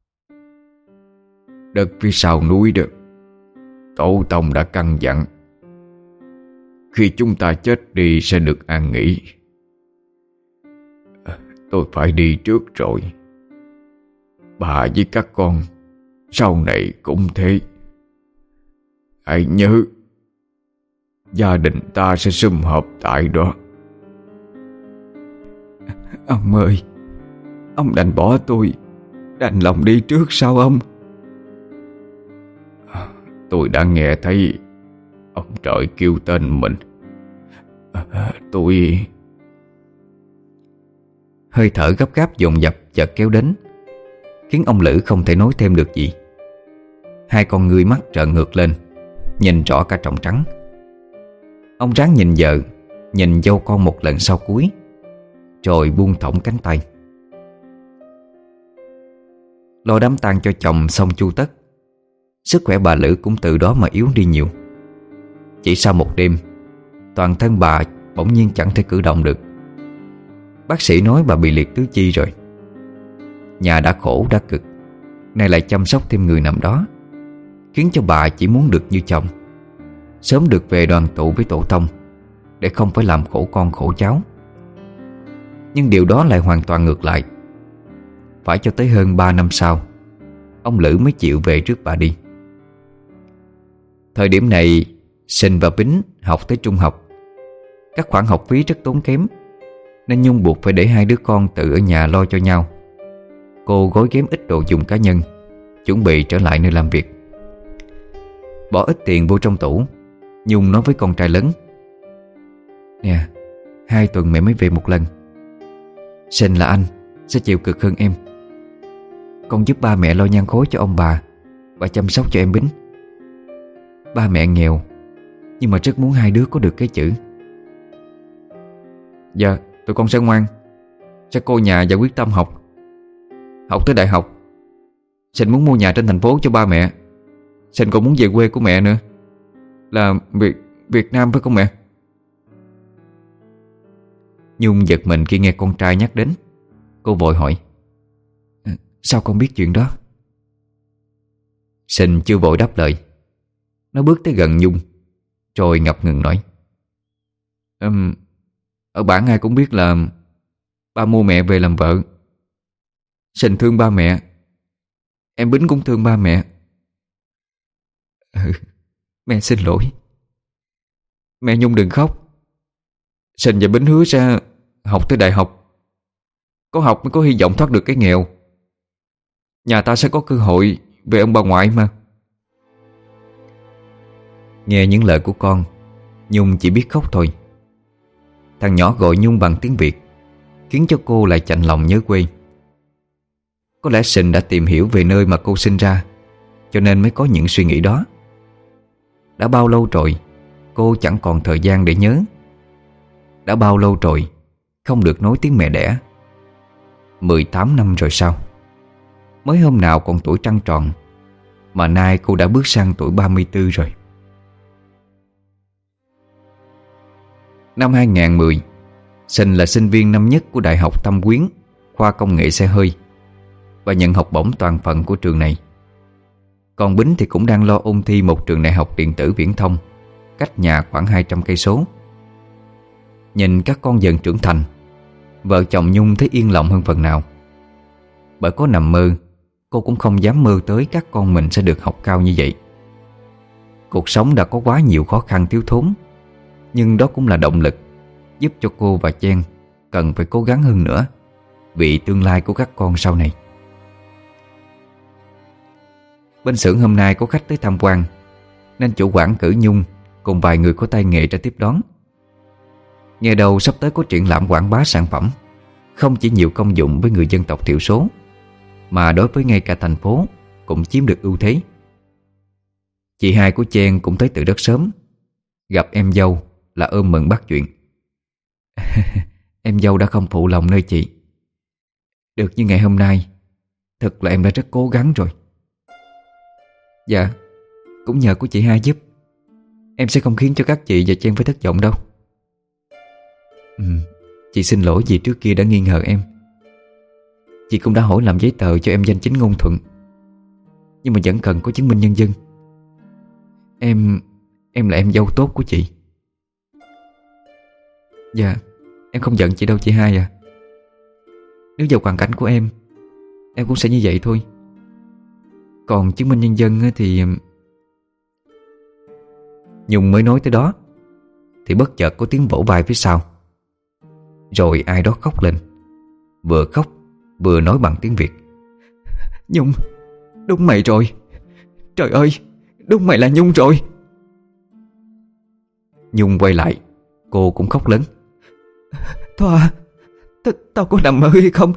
Đất phía sau núi đó, tổ tông đã căn dặn khi chúng ta chết đi sẽ được an nghỉ. Tôi phải đi trước rồi. Bà với các con sau này cũng thế. Hãy nhớ, gia đình ta sẽ sum họp tại đó. Ông ơi, ông đành bỏ tôi, đành lòng đi trước sao ông? Tôi đã nghe thấy ông trời kêu tên mình. Tôi... Hơi thở gấp gáp dồn dập chợt kéo đến, khiến ông Lữ không thể nói thêm được gì. Hai con ngươi mắt trợn ngược lên, nhìn rõ cả tròng trắng. Ông ráng nhìn vợ, nhìn dâu con một lần sau cuối, rồi buông thõng cánh tay. Lo đám tang cho chồng xong chu tất, sức khỏe bà Lữ cũng từ đó mà yếu đi nhiều. Chỉ sau một đêm, toàn thân bà bỗng nhiên chẳng thể cử động được. Bác sĩ nói bà bị liệt tứ chi rồi. Nhà đã khổ đã cực, nay lại chăm sóc thêm người nằm đó, khiến cho bà chỉ muốn được như chồng, sớm được về đoàn tụ với tổ tông, để không phải làm khổ con khổ cháu. Nhưng điều đó lại hoàn toàn ngược lại. Phải cho tới hơn 3 năm sau, ông Lữ mới chịu về trước bà đi. Thời điểm này, Sình và Bính học tới trung học. Các khoản học phí rất tốn kém, nên Nhung buộc phải để hai đứa con tự ở nhà lo cho nhau. Cô gói ghém ít đồ dùng cá nhân, chuẩn bị trở lại nơi làm việc. Bỏ ít tiền vô trong tủ, Nhung nói với con trai lớn: Nè, 2 tuần mẹ mới về một lần. Sình là anh sẽ chịu cực hơn em. Con giúp ba mẹ lo nhang khối cho ông bà và chăm sóc cho em Bính. Ba mẹ nghèo, nhưng mà rất muốn hai đứa có được cái chữ. Dạ, tụi con sẽ ngoan, sẽ cô nhà và quyết tâm học. Học tới đại học, Sình muốn mua nhà trên thành phố cho ba mẹ. Sình còn muốn về quê của mẹ nữa, là Việt Nam phải không mẹ? Nhung giật mình khi nghe con trai nhắc đến. Cô vội hỏi: Sao con biết chuyện đó? Sinh chưa vội đáp lời. Nó bước tới gần Nhung rồi ngập ngừng nói: Ở bản ai cũng biết là ba mua mẹ về làm vợ. Sinh thương ba mẹ, em Bính cũng thương ba mẹ. Mẹ xin lỗi. Mẹ Nhung đừng khóc. Sinh và Bính hứa sẽ học tới đại học. Có học mới có hy vọng thoát được cái nghèo. Nhà ta sẽ có cơ hội về ông bà ngoại mà. Nghe những lời của con, Nhung chỉ biết khóc thôi. Thằng nhỏ gọi Nhung bằng tiếng Việt khiến cho cô lại chạnh lòng nhớ quê. Có lẽ Sình đã tìm hiểu về nơi mà cô sinh ra, cho nên mới có những suy nghĩ đó. Đã bao lâu rồi cô chẳng còn thời gian để nhớ. Đã bao lâu rồi không được nói tiếng mẹ đẻ. 18 năm rồi sao? Mới hôm nào còn tuổi trăng tròn, mà nay cô đã bước sang tuổi 34 rồi. Năm 2010, Sình là sinh viên năm nhất của Đại học Thâm Quyến, khoa công nghệ xe hơi, và nhận học bổng toàn phần của trường này. Còn Bính thì cũng đang lo ôn thi một trường đại học điện tử viễn thông cách nhà khoảng 200 cây số. Nhìn các con dần trưởng thành, vợ chồng Nhung thấy yên lòng hơn phần nào. Bởi có nằm mơ, cô cũng không dám mơ tới các con mình sẽ được học cao như vậy. Cuộc sống đã có quá nhiều khó khăn thiếu thốn, nhưng đó cũng là động lực giúp cho cô và Chen cần phải cố gắng hơn nữa vì tương lai của các con sau này. Bên xưởng hôm nay có khách tới tham quan, nên chủ quản cử Nhung cùng vài người có tay nghề ra tiếp đón. Nghe đầu sắp tới có triển lãm quảng bá sản phẩm không chỉ nhiều công dụng với người dân tộc thiểu số, mà đối với ngay cả thành phố cũng chiếm được ưu thế. Chị hai của Chen cũng tới từ rất sớm. Gặp em dâu là ôm mừng bắt chuyện. Em dâu đã không phụ lòng nơi chị. Được như ngày hôm nay, thật là em đã rất cố gắng rồi. Dạ, cũng nhờ của chị hai giúp. Em sẽ không khiến cho các chị và Chen phải thất vọng đâu. Chị xin lỗi vì trước kia đã nghi ngờ em. Chị cũng đã hỏi làm giấy tờ cho em danh chính ngôn thuận, nhưng mà vẫn cần có chứng minh nhân dân. Em là em dâu tốt của chị. Dạ, em không giận chị đâu chị hai à. Nếu vào hoàn cảnh của em cũng sẽ như vậy thôi. Còn chứng minh nhân dân thì... Nhung mới nói tới đó thì bất chợt có tiếng vỗ vai phía sau. Rồi ai đó khóc lên, vừa khóc vừa nói bằng tiếng Việt: Nhung, đúng mày rồi. Trời ơi, đúng mày là Nhung rồi. Nhung quay lại, cô cũng khóc lớn: Thoa, tao có nằm mơ hay không?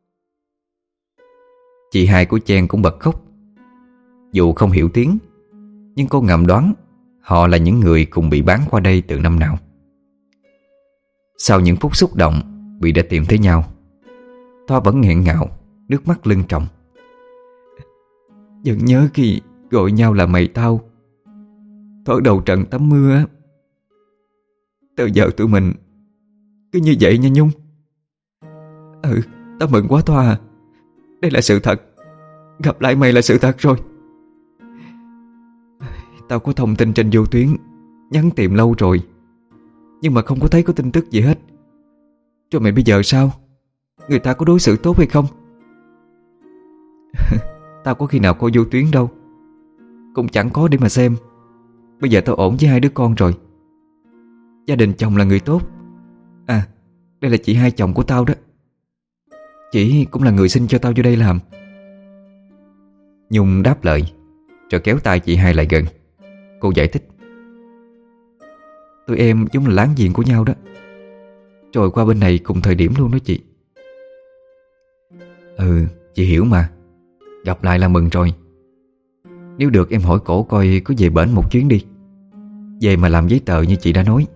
Chị hai của Chen cũng bật khóc. Dù không hiểu tiếng, nhưng cô ngầm đoán họ là những người cùng bị bán qua đây từ năm nào. Sau những phút xúc động vì đã tìm thấy nhau, Thoa vẫn nghẹn ngào, nước mắt lưng tròng. Vẫn nhớ khi gọi nhau là mày tao thuở đầu trận tắm mưa. Từ giờ tụi mình cứ như vậy nha Nhung. Tao mừng quá Thoa à. Đây là sự thật. Gặp lại mày là sự thật rồi. Tao có thông tin trên vô tuyến, nhắn tìm lâu rồi, nhưng mà không có thấy có tin tức gì hết. Rồi mày bây giờ sao? Người ta có đối xử tốt hay không? Tao có khi nào coi vô tuyến đâu, cũng chẳng có để mà xem. Bây giờ tao ổn với hai đứa con rồi. Gia đình chồng là người tốt. À, đây là chị hai chồng của tao đó. Chị cũng là người xin cho tao vô đây làm. Nhung đáp lời, rồi kéo tay chị hai lại gần. Cô giải thích: Tụi em chúng là láng giềng của nhau đó, rồi qua bên này cùng thời điểm luôn đó chị. Chị hiểu mà. Gặp lại là mừng rồi. Nếu được em hỏi cổ coi có về bển một chuyến đi, về mà làm giấy tờ như chị đã nói.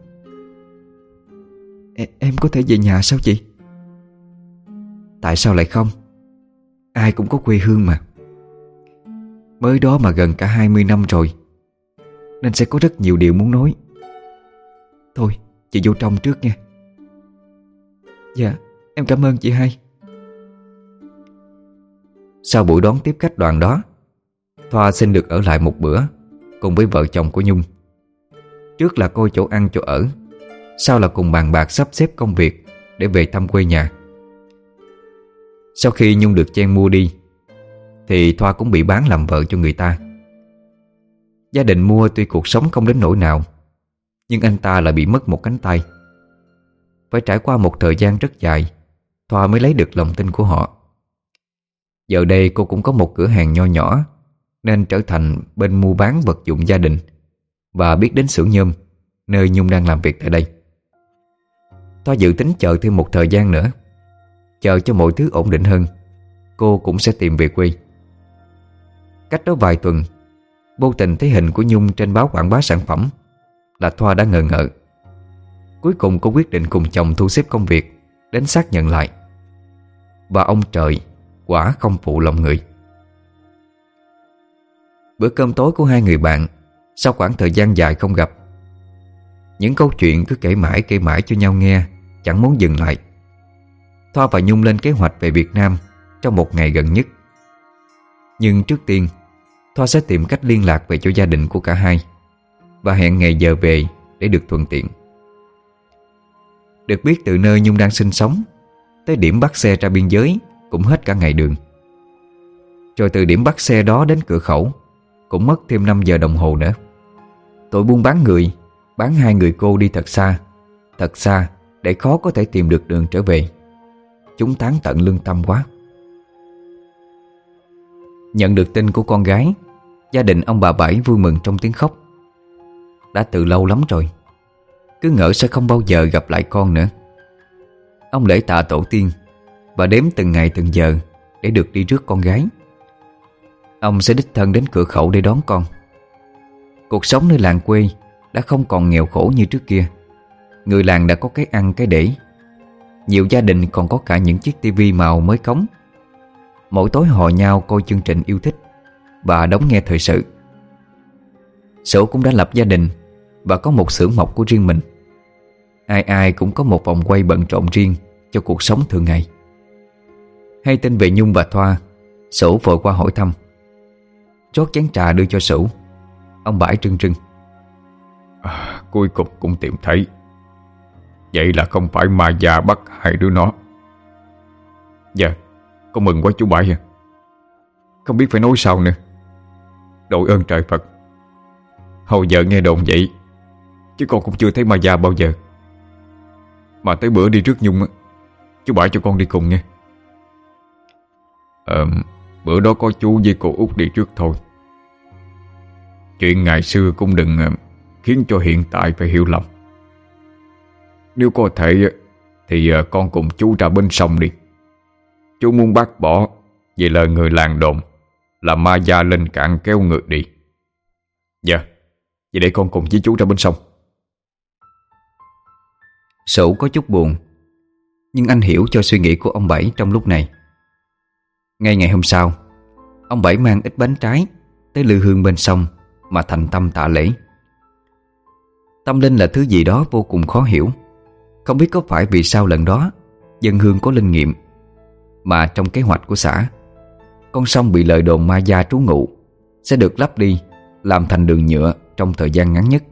Em có thể về nhà sao chị? Tại sao lại không? Ai cũng có quê hương mà. Mới đó mà gần cả 20 năm rồi, nên sẽ có rất nhiều điều muốn nói. Thôi chị vô trong trước nha. Dạ em cảm ơn chị hai. Sau buổi đón tiếp khách đoàn đó, Thoa xin được ở lại một bữa cùng với vợ chồng của Nhung. Trước là coi chỗ ăn chỗ ở, sau là cùng bàn bạc sắp xếp công việc để về thăm quê nhà. Sau khi Nhung được Chen mua đi thì Thoa cũng bị bán làm vợ cho người ta. Gia đình mua tuy cuộc sống không đến nỗi nào, nhưng anh ta lại bị mất một cánh tay. Phải trải qua một thời gian rất dài, Thoa mới lấy được lòng tin của họ. Giờ đây cô cũng có một cửa hàng nho nhỏ, nên trở thành bên mua bán vật dụng gia đình và biết đến xưởng nhôm nơi Nhung đang làm việc tại đây. Thoa dự tính chờ thêm một thời gian nữa, chờ cho mọi thứ ổn định hơn, cô cũng sẽ tìm về quê. Cách đó vài tuần, vô tình thấy hình của Nhung trên báo quảng bá sản phẩm là Thoa đã ngờ ngợ. Cuối cùng cô quyết định cùng chồng thu xếp công việc đến xác nhận lại. Và ông trời quả không phụ lòng người. Bữa cơm tối của hai người bạn sau khoảng thời gian dài không gặp, những câu chuyện cứ kể mãi cho nhau nghe, chẳng muốn dừng lại. Thoa và Nhung lên kế hoạch về Việt Nam trong một ngày gần nhất. Nhưng trước tiên, Thoa sẽ tìm cách liên lạc về cho gia đình của cả hai và hẹn ngày giờ về để được thuận tiện. Được biết từ nơi Nhung đang sinh sống tới điểm bắt xe ra biên giới cũng hết cả ngày đường. Rồi từ điểm bắt xe đó đến cửa khẩu cũng mất thêm 5 giờ đồng hồ nữa. Tụi buôn bán người bán hai người cô đi thật xa để khó có thể tìm được đường trở về. Chúng tán tận lương tâm quá. Nhận được tin của con gái, gia đình ông bà Bảy vui mừng trong tiếng khóc. Đã từ lâu lắm rồi, cứ ngỡ sẽ không bao giờ gặp lại con nữa. Ông lễ tạ tổ tiên và đếm từng ngày từng giờ để được đi rước con gái. Ông sẽ đích thân đến cửa khẩu để đón con. Cuộc sống nơi làng quê đã không còn nghèo khổ như trước kia. Người làng đã có cái ăn cái để. Nhiều gia đình còn có cả những chiếc tivi màu mới cống. Mỗi tối hò nhau coi chương trình yêu thích và đón nghe thời sự. Sửu cũng đã lập gia đình và có một xưởng mộc của riêng mình. Ai ai cũng có một vòng quay bận rộn riêng cho cuộc sống thường ngày. Hay tin về Nhung và Thoa, Sửu vội qua hỏi thăm. Rót chén trà đưa cho Sửu. Ông Bãi trưng trưng. Cuối cùng cũng tìm thấy. Vậy là không phải ma già bắt hai đứa nó. Dạ, con mừng quá chú Bãi à. Không biết phải nói sao nữa. Đội ơn trời Phật. Hồi giờ nghe đồn vậy, chứ con cũng chưa thấy ma già bao giờ. Mà tới bữa đi rước Nhung, chú Bãi cho con đi cùng nghe. Bữa đó có chú với cô Út đi trước thôi. Chuyện ngày xưa cũng đừng khiến cho hiện tại phải hiểu lầm. Nếu có thể thì con cùng chú ra bên sông đi. Chú muốn bác bỏ về lời người làng đồn là ma gia lên cạn kéo ngược đi. Dạ, vậy để con cùng với chú ra bên sông. Sửu có chút buồn, nhưng anh hiểu cho suy nghĩ của ông Bảy trong lúc này. Ngay ngày hôm sau, ông Bảy mang ít bánh trái tới lư hương bên sông mà thành tâm tạ lễ. Tâm linh là thứ gì đó vô cùng khó hiểu. Không biết có phải vì sao lần đó dân hương có linh nghiệm, mà trong kế hoạch của xã, con sông bị lời đồn ma gia trú ngụ sẽ được lấp đi, làm thành đường nhựa trong thời gian ngắn nhất.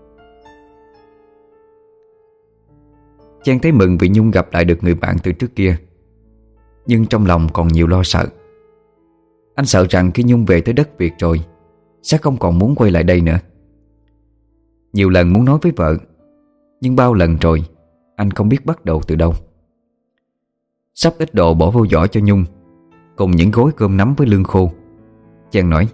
Trang thấy mừng vì Nhung gặp lại được người bạn từ trước kia, nhưng trong lòng còn nhiều lo sợ. Anh sợ rằng khi Nhung về tới đất Việt rồi sẽ không còn muốn quay lại đây nữa. Nhiều lần muốn nói với vợ, nhưng bao lần rồi anh không biết bắt đầu từ đâu. Sắp ít đồ bỏ vô giỏ cho Nhung, cùng những gói cơm nắm với lương khô. Trang nói: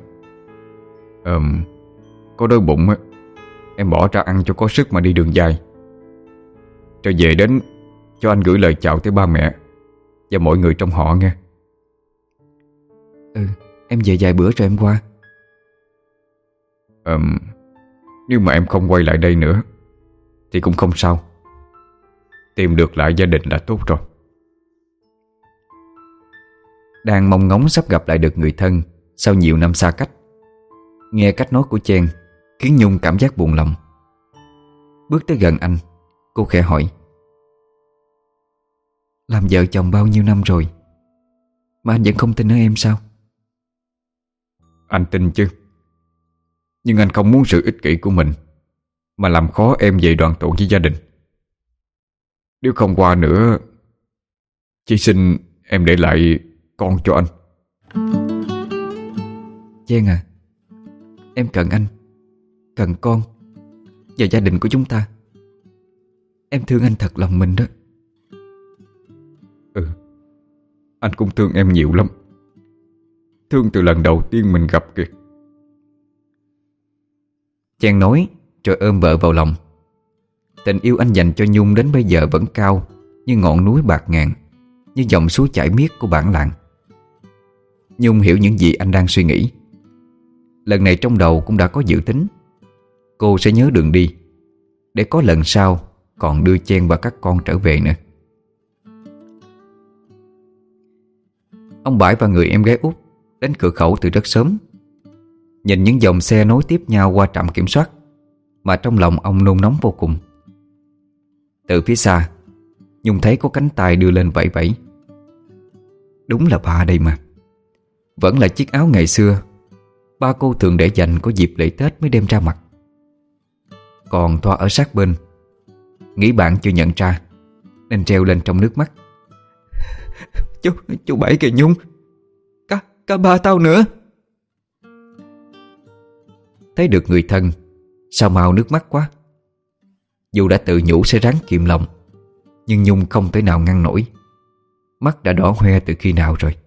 Có đói bụng á, em bỏ ra ăn cho có sức mà đi đường dài. Rồi về đến cho anh gửi lời chào tới ba mẹ và mọi người trong họ nghe. Em về vài bữa rồi em qua. Nếu mà em không quay lại đây nữa thì cũng không sao. Tìm được lại gia đình là tốt rồi. Đang mong ngóng sắp gặp lại được người thân sau nhiều năm xa cách, nghe cách nói của Chen khiến Nhung cảm giác buồn lòng. Bước tới gần anh, cô khẽ hỏi: Làm vợ chồng bao nhiêu năm rồi mà anh vẫn không tin ở em sao? Anh tin chứ, nhưng anh không muốn sự ích kỷ của mình mà làm khó em về đoàn tụ với gia đình. Nếu không qua nữa, chỉ xin em để lại con cho anh. Giang à, em cần anh, cần con và gia đình của chúng ta. Em thương anh thật lòng mình đó. Anh cũng thương em nhiều lắm. Thương từ lần đầu tiên mình gặp kìa. Chàng nói rồi ôm vợ vào lòng. Tình yêu anh dành cho Nhung đến bây giờ vẫn cao như ngọn núi bạt ngàn, như dòng suối chảy miết của bản làng. Nhung hiểu những gì anh đang suy nghĩ. Lần này trong đầu cũng đã có dự tính. Cô sẽ nhớ đường đi, để có lần sau còn đưa Chen và các con trở về nữa. Ông Bãi và người em gái út đến cửa khẩu từ rất sớm. Nhìn những dòng xe nối tiếp nhau qua trạm kiểm soát mà trong lòng ông nôn nóng vô cùng. Từ phía xa, Nhung thấy có cánh tay đưa lên vẫy vẫy. Đúng là ba đây mà. Vẫn là chiếc áo ngày xưa ba cô thường để dành có dịp lễ Tết mới đem ra mặc. Còn Thoa ở sát bên, nghĩ bạn chưa nhận ra nên treo lên trong nước mắt. Chú Bảy kìa Nhung, cả ba tao nữa. Thấy được người thân, sao mau nước mắt quá. Dù đã tự nhủ sẽ ráng kiềm lòng, nhưng Nhung không thể nào ngăn nổi. Mắt đã đỏ hoe từ khi nào rồi.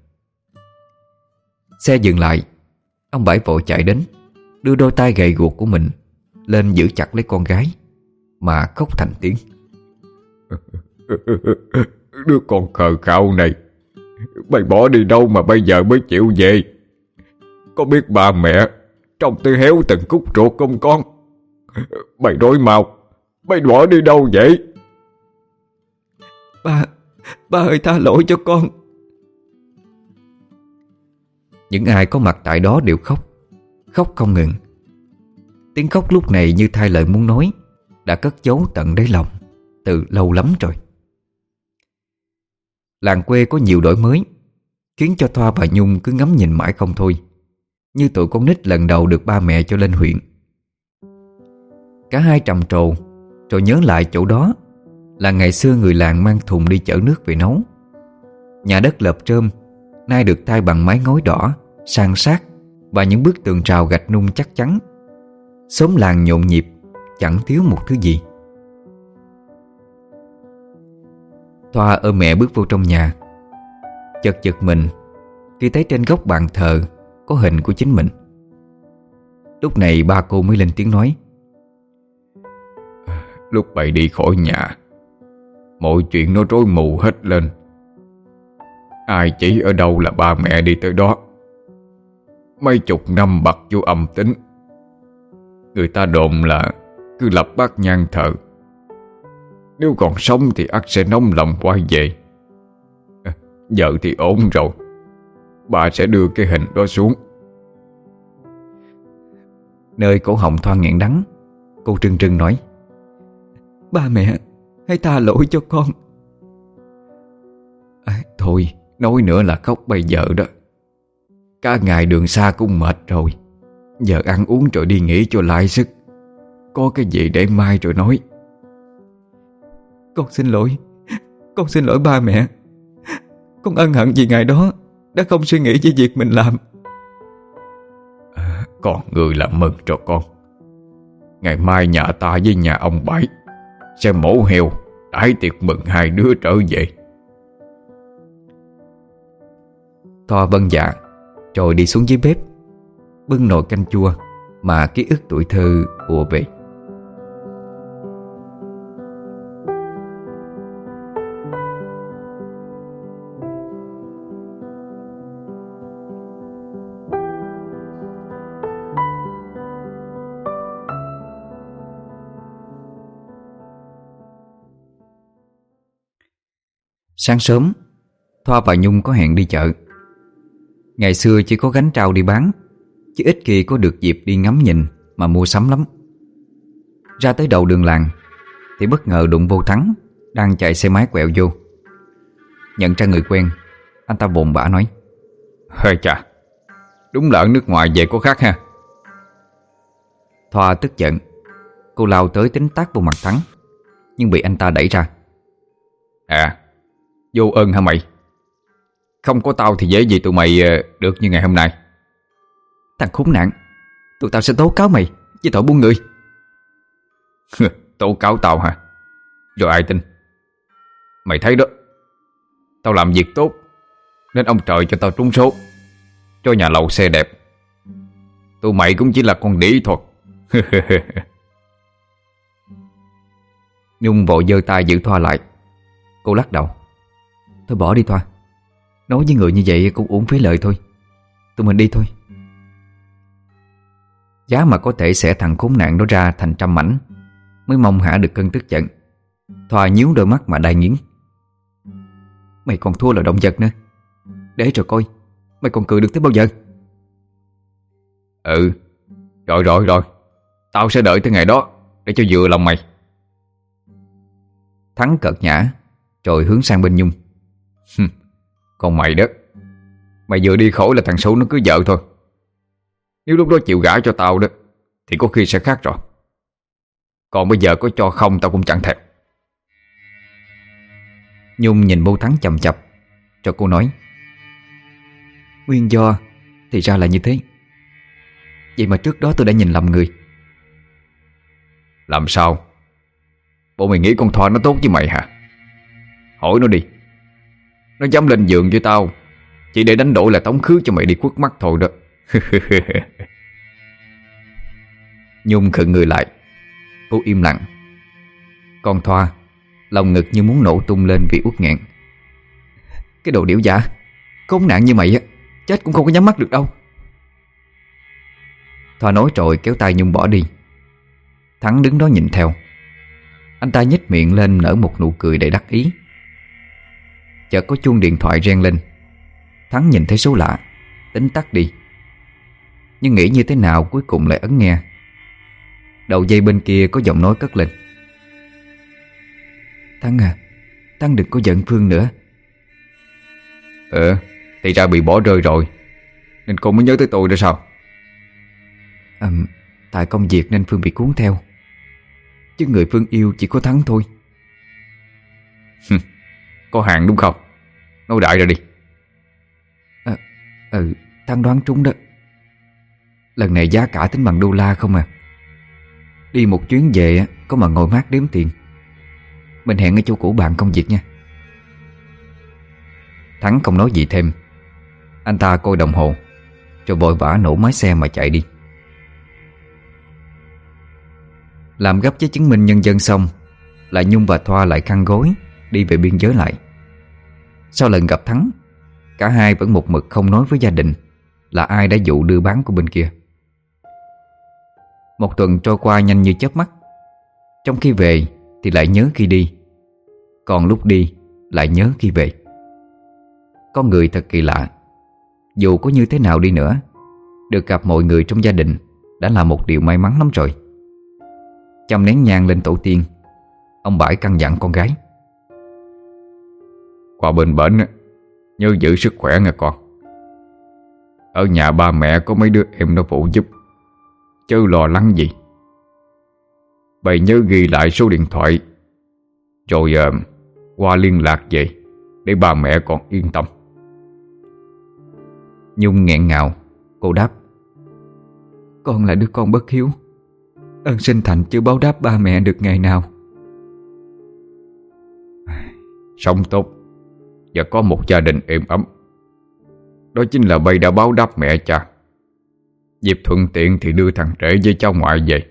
Xe dừng lại, ông Bảy vội chạy đến, đưa đôi tay gầy guộc của mình lên giữ chặt lấy con gái mà khóc thành tiếng. Đứa con khờ khạo này, mày bỏ đi đâu mà bây giờ mới chịu về? Có biết ba mẹ trông tôi héo từng khúc ruột không con? Mày nói mau, mày bỏ đi đâu vậy? Ba ơi, tha lỗi cho con. Những ai có mặt tại đó đều khóc, khóc không ngừng. Tiếng khóc lúc này như thay lời muốn nói, đã cất giấu tận đáy lòng từ lâu lắm rồi. Làng quê có nhiều đổi mới, khiến cho Thoa và Nhung cứ ngắm nhìn mãi không thôi, như tụi con nít lần đầu được ba mẹ cho lên huyện. Cả hai trầm trồ, rồi nhớ lại chỗ đó là ngày xưa người làng mang thùng đi chở nước về nấu. Nhà đất lợp trơm nay được thay bằng mái ngói đỏ, san sát và những bức tường rào gạch nung chắc chắn. Xóm làng nhộn nhịp, chẳng thiếu một thứ gì. Thoa ôm mẹ bước vô trong nhà, chợt giật mình khi thấy trên góc bàn thờ có hình của chính mình. Lúc này ba cô mới lên tiếng nói: Lúc bậy đi khỏi nhà, mọi chuyện nó rối mù hết lên. Ai chỉ ở đâu là ba mẹ đi tới đó. Mấy chục năm bặt vô âm tính. Người ta đồn là cứ lập bát nhang thờ, nếu còn sống thì ắt sẽ nóng lòng quay về. Giờ thì ổn rồi, bà sẽ đưa cái hình đó xuống. Nơi cổ họng Thoa nghẹn đắng, cô trưng trưng nói: Ba mẹ, hãy tha lỗi cho con. Thôi, nói nữa là khóc bây giờ đó. Cả ngày đường xa cũng mệt rồi, giờ ăn uống rồi đi nghỉ cho lại sức. Có cái gì để mai rồi nói. Con xin lỗi ba mẹ. Con ân hận vì ngày đó đã không suy nghĩ về việc mình làm. Còn người làm mừng cho con. Ngày mai nhà ta với nhà ông Bảy sẽ mổ heo đãi tiệc mừng hai đứa trở về. Thoa vâng dạ, rồi đi xuống dưới bếp bưng nồi canh chua mà ký ức tuổi thơ ùa về. Sáng sớm, Thoa và Nhung có hẹn đi chợ. Ngày xưa chỉ có gánh trao đi bán, chứ ít khi có được dịp đi ngắm nhìn mà mua sắm lắm. Ra tới đầu đường làng, thì bất ngờ đụng vô Thắng đang chạy xe máy quẹo vô. Nhận ra người quen, anh ta bồn bã nói: Hơi chà, đúng là ở nước ngoài về có khác ha. Thoa tức giận, cô lao tới tính tát vào mặt Thắng, nhưng bị anh ta đẩy ra. À, vô ơn hả mày? Không có tao thì dễ gì tụi mày được như ngày hôm nay. Thằng khốn nạn, tụi tao sẽ tố cáo mày với tội buôn người. Tố cáo tao hả? Rồi ai tin? Mày thấy đó, tao làm việc tốt nên ông trời cho tao trúng số, cho nhà lầu xe đẹp. Tụi mày cũng chỉ là con đĩ thôi. Nhung vội giơ tay giữ Thoa lại. Cô lắc đầu: Thôi bỏ đi Thoa, nói với người như vậy cũng uổng phí lời thôi. Tụi mình đi thôi. Giá mà có thể xẻ thằng khốn nạn đó ra thành trăm mảnh mới mong hả được cơn tức giận. Thoa nhíu đôi mắt mà đai nghiến: Mày còn thua là động vật nữa. Để rồi coi mày còn cười được tới bao giờ. Ừ, rồi tao sẽ đợi tới ngày đó để cho vừa lòng mày. Thắng cợt nhã rồi hướng sang bên Nhung: Còn mày đó, mày vừa đi khỏi là thằng Số nó cưới vợ thôi. Nếu lúc đó chịu gả cho tao đó thì có khi sẽ khác rồi. Còn bây giờ có cho không tao cũng chẳng thèm. Nhung nhìn Bố Thắng chằm chặp, cho cô nói: Nguyên do thì ra là như thế. Vậy mà trước đó tôi đã nhìn lầm người. Làm sao? Bộ mày nghĩ con Thoa nó tốt với mày hả? Hỏi nó đi. Nó dám lên giường với tao chỉ để đánh đổi là tống khứ cho mày đi khuất mắt thôi đó. Nhung khựng người lại. Cô im lặng. Còn Thoa, lòng ngực như muốn nổ tung lên vì uất nghẹn. Cái đồ điểu giả, khốn nạn như mày á, chết cũng không có nhắm mắt được đâu. Thoa nói rồi kéo tay Nhung bỏ đi. Thắng đứng đó nhìn theo. Anh ta nhếch miệng lên nở một nụ cười đầy đắc ý. Chợt có chuông điện thoại reng lên. Thắng nhìn thấy số lạ, tính tắt đi, nhưng nghĩ như thế nào cuối cùng lại ấn nghe. Đầu dây bên kia có giọng nói cất lên: Thắng à, Thắng đừng có giận Phương nữa. Thì ra bị bỏ rơi rồi nên cô mới nhớ tới tôi đó sao? Tại công việc nên Phương bị cuốn theo, chứ người Phương yêu chỉ có Thắng thôi. Có hàng đúng không? Nói đại ra đi. Thắng đoán trúng đó. Lần này giá cả tính bằng đô la không à. Đi một chuyến về có mà ngồi mát đếm tiền. Mình hẹn ở chỗ cũ bạn công việc nha. Thắng không nói gì thêm. Anh ta coi đồng hồ rồi vội vã nổ máy xe mà chạy đi. Làm gấp giấy chứng minh nhân dân xong, lại Nhung và Thoa lại khăn gối đi về biên giới lại. Sau lần gặp Thắng, cả hai vẫn một mực không nói với gia đình là ai đã dụ đưa bán của bên kia. Một tuần trôi qua nhanh như chớp mắt. Trong khi về thì lại nhớ khi đi, còn lúc đi lại nhớ khi về. Con người thật kỳ lạ. Dù có như thế nào đi nữa, được gặp mọi người trong gia đình đã là một điều may mắn lắm rồi. Châm nén nhang lên tổ tiên, ông Bãi căn dặn con gái: Qua bên bển nhớ giữ sức khỏe nha con. Ở nhà ba mẹ có mấy đứa em nó phụ giúp, chứ lo lắng gì. Bày nhớ ghi lại số điện thoại rồi qua liên lạc về để ba mẹ còn yên tâm. Nhung nghẹn ngào. Cô đáp: Con là đứa con bất hiếu, ơn sinh thành chưa báo đáp ba mẹ được ngày nào. Sống tốt và có một gia đình êm ấm, đó chính là Bay đã báo đáp mẹ cha. Dịp thuận tiện thì đưa thằng rể với cháu ngoại về.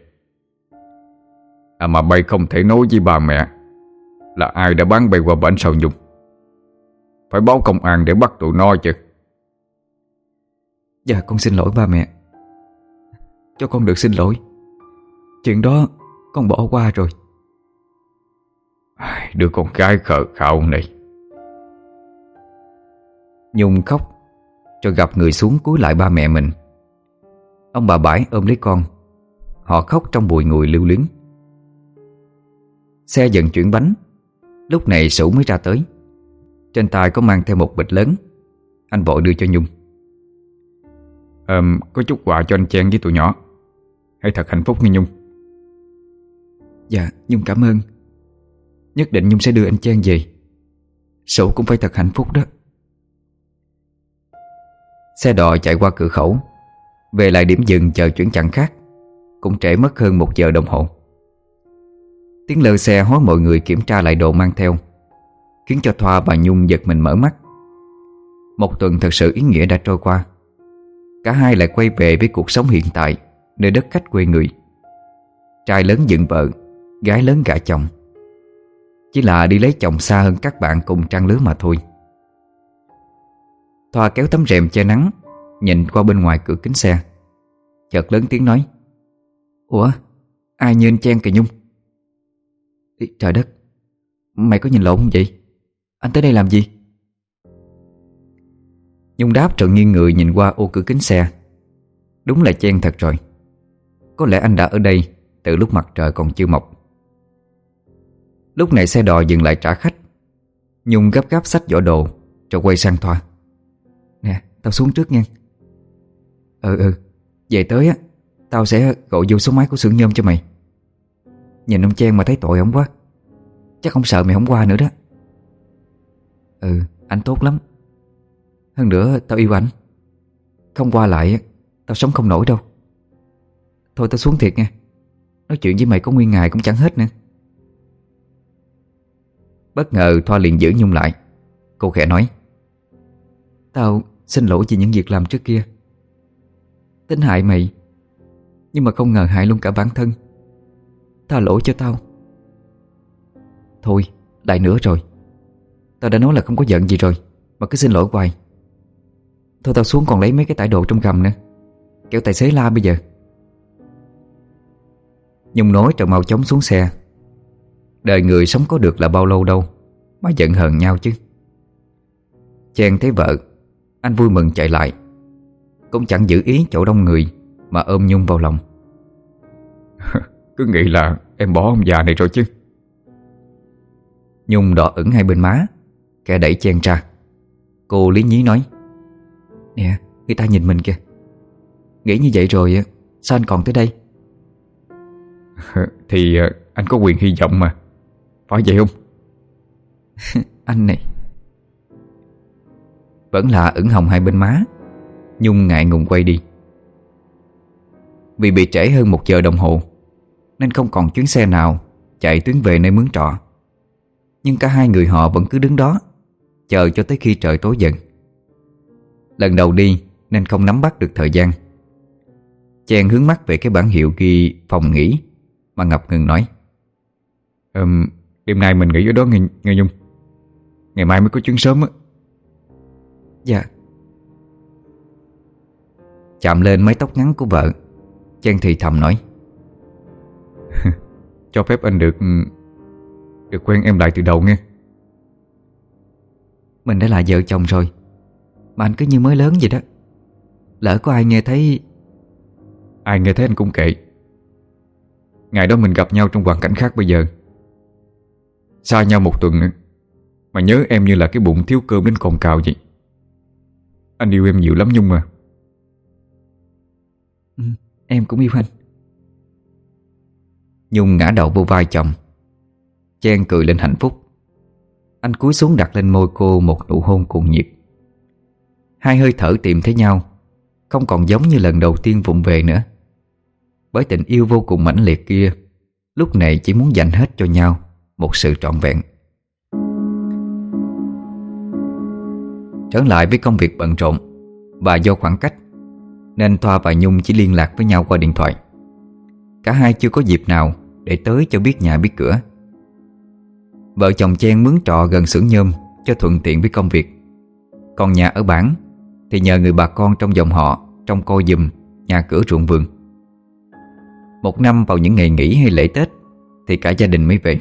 Mà Bay không thể nói với ba mẹ là ai đã bán Bay qua bển sau Nhung. Phải báo công an để bắt tụi nó chứ. Dạ con xin lỗi ba mẹ. Cho con được xin lỗi. Chuyện đó con bỏ qua rồi. Đứa con gái khờ khạo này. Nhung khóc rồi gặp người xuống cúi lại ba mẹ mình. Ông bà Bãi ôm lấy con. Họ khóc trong bụi ngùi lưu luyến. Xe dần chuyển bánh. Lúc này Sửu mới ra tới. Trên tay có mang theo một bịch lớn. Anh vội đưa cho Nhung. Có chút quà cho anh Chen với tụi nhỏ. Hãy thật hạnh phúc nghe Nhung. Dạ Nhung cảm ơn. Nhất định Nhung sẽ đưa anh Chen về. Sửu cũng phải thật hạnh phúc đó. Xe đò chạy qua cửa khẩu, về lại điểm dừng chờ chuyển chặng khác. Cũng trễ mất hơn 1 giờ đồng hồ. Tiếng lơ xe hối mọi người kiểm tra lại đồ mang theo, khiến cho Thoa và Nhung giật mình mở mắt. Một tuần thật sự ý nghĩa đã trôi qua. Cả hai lại quay về với cuộc sống hiện tại, nơi đất khách quê người. Trai lớn dựng vợ, gái lớn gả chồng. Chỉ là đi lấy chồng xa hơn các bạn cùng trang lứa mà thôi. Thoa kéo tấm rèm che nắng, nhìn qua bên ngoài cửa kính xe, chợt lớn tiếng nói: Ủa, ai như anh Chen kìa Nhung? Trời đất, mày có nhìn lộn không vậy? Anh tới đây làm gì? Nhung đáp rồi nghiêng người nhìn qua ô cửa kính xe. Đúng là Chen thật rồi. Có lẽ anh đã ở đây từ lúc mặt trời còn chưa mọc. Lúc này xe đò dừng lại trả khách. Nhung gấp gáp xách giỏ đồ rồi quay sang Thoa: Nè, tao xuống trước nha. Về tới á, tao sẽ gọi vô số máy của xưởng nhôm cho mày. Nhìn ông Chen mà thấy tội ổng quá. Chắc không sợ mày không qua nữa đó. Anh tốt lắm. Hơn nữa tao yêu ảnh. Không qua lại tao sống không nổi đâu. Thôi tao xuống thiệt nha. Nói chuyện với mày có nguyên ngày cũng chẳng hết nữa. Bất ngờ Thoa liền giữ Nhung lại. Cô khẽ nói: Tao xin lỗi vì những việc làm trước kia. Tính hại mày, nhưng mà không ngờ hại luôn cả bản thân. Tha lỗi cho tao. Thôi, lại nữa rồi. Tao đã nói là không có giận gì rồi mà cứ xin lỗi hoài. Thôi tao xuống còn lấy mấy cái tải đồ trong gầm nữa, kẻo tài xế la bây giờ. Nhung nói rồi mau chóng xuống xe. Đời người sống có được là bao lâu đâu mà giận hờn nhau chứ. Chen thấy vợ, anh vui mừng chạy lại, cũng chẳng giữ ý chỗ đông người mà ôm Nhung vào lòng. Cứ nghĩ là em bỏ ông già này rồi chứ. Nhung đỏ ửng hai bên má, kẻ đẩy Chen ra. Cô lý nhí nói: Nè, người ta nhìn mình kìa. Nghĩ như vậy rồi sao anh còn tới đây? Thì anh có quyền hy vọng mà. Phải vậy không? Anh này. Vẫn là ửng hồng hai bên má. Nhung ngại ngùng quay đi. Vì bị trễ hơn 1 giờ đồng hồ nên không còn chuyến xe nào chạy tuyến về nơi mướn trọ. Nhưng cả hai người họ vẫn cứ đứng đó chờ cho tới khi trời tối dần. Lần đầu đi nên không nắm bắt được thời gian. Chen hướng mắt về cái bảng hiệu ghi phòng nghỉ mà ngập ngừng nói: Đêm nay mình nghỉ ở đó nghe Nhung. Ngày mai mới có chuyến sớm á. Dạ. Chạm lên mái tóc ngắn của vợ, Chen thì thầm nói: Cho phép anh được quen em lại từ đầu nghe. Mình đã là vợ chồng rồi mà anh cứ như mới lớn vậy đó. Lỡ có ai nghe thấy. Ai nghe thấy anh cũng kệ. Ngày đó mình gặp nhau trong hoàn cảnh khác bây giờ. Xa nhau 1 tuần nữa mà nhớ em như là cái bụng thiếu cơm đến cồn cào vậy. Anh yêu em nhiều lắm Nhung mà. Em cũng yêu anh. Nhung ngã đầu vô vai chồng. Chen cười lên hạnh phúc. Anh cúi xuống đặt lên môi cô một nụ hôn cuồng nhiệt. Hai hơi thở tìm thấy nhau, không còn giống như lần đầu tiên vụng về nữa. Bởi tình yêu vô cùng mãnh liệt kia lúc này chỉ muốn dành hết cho nhau một sự trọn vẹn. Trở lại với công việc bận rộn và do khoảng cách nên Thoa và Nhung chỉ liên lạc với nhau qua điện thoại. Cả hai chưa có dịp nào để tới cho biết nhà biết cửa. Vợ chồng Chen mướn trọ gần xưởng nhôm cho thuận tiện với công việc. Còn nhà ở bản thì nhờ người bà con trong dòng họ trông coi giùm nhà cửa ruộng vườn. Một năm vào những ngày nghỉ hay lễ Tết thì cả gia đình mới về.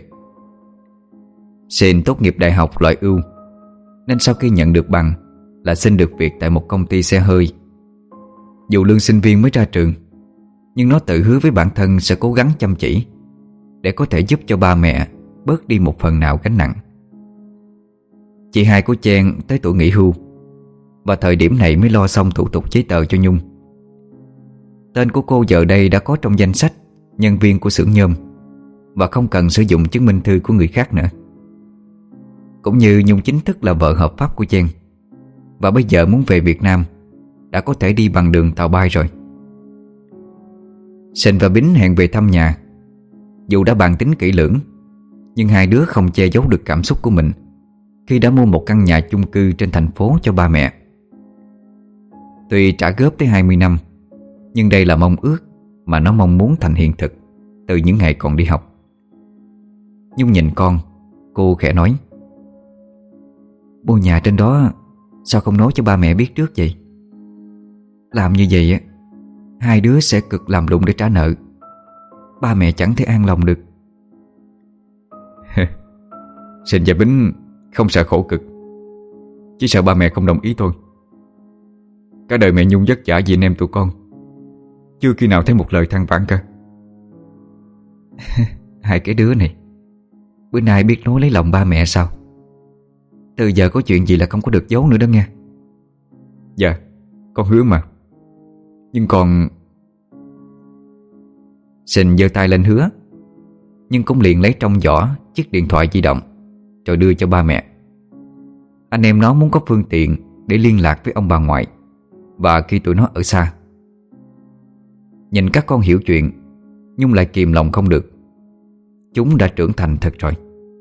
Xin tốt nghiệp đại học loại ưu nên sau khi nhận được bằng là xin được việc tại một công ty xe hơi. Dù lương sinh viên mới ra trường, nhưng nó tự hứa với bản thân sẽ cố gắng chăm chỉ để có thể giúp cho ba mẹ bớt đi một phần nào gánh nặng. Chị hai của Chen tới tuổi nghỉ hưu, và thời điểm này mới lo xong thủ tục giấy tờ cho Nhung. Tên của cô giờ đây đã có trong danh sách nhân viên của xưởng nhôm, và không cần sử dụng chứng minh thư của người khác nữa. Cũng như Nhung chính thức là vợ hợp pháp của Chen, và bây giờ muốn về Việt Nam đã có thể đi bằng đường tàu bay rồi. Sình và Bính hẹn về thăm nhà. Dù đã bàn tính kỹ lưỡng, nhưng hai đứa không che giấu được cảm xúc của mình khi đã mua một căn nhà chung cư trên thành phố cho ba mẹ. Tuy trả góp tới 20 năm, nhưng đây là mong ước mà nó mong muốn thành hiện thực từ những ngày còn đi học. Nhung nhìn con, cô khẽ nói: "Mua nhà trên đó sao không nói cho ba mẹ biết trước vậy? Làm như vậy á, hai đứa sẽ cực làm lụng để trả nợ. Ba mẹ chẳng thể an lòng được." Sình và Bính không sợ khổ cực, chỉ sợ ba mẹ không đồng ý thôi. Cả đời mẹ Nhung vất vả vì anh em tụi con, chưa khi nào thấy một lời than vãn cả. Hai cái đứa này bữa nay biết nói lấy lòng ba mẹ sao? Từ giờ có chuyện gì là không có được giấu nữa đó nghe. Dạ, con hứa mà. Nhưng còn... Sình giơ tay lên hứa, nhưng cũng liền lấy trong giỏ chiếc điện thoại di động rồi đưa cho ba mẹ. Anh em nó muốn có phương tiện để liên lạc với ông bà ngoại, và khi tụi nó ở xa. Nhìn các con hiểu chuyện, Nhung lại kìm lòng không được. Chúng đã trưởng thành thật rồi.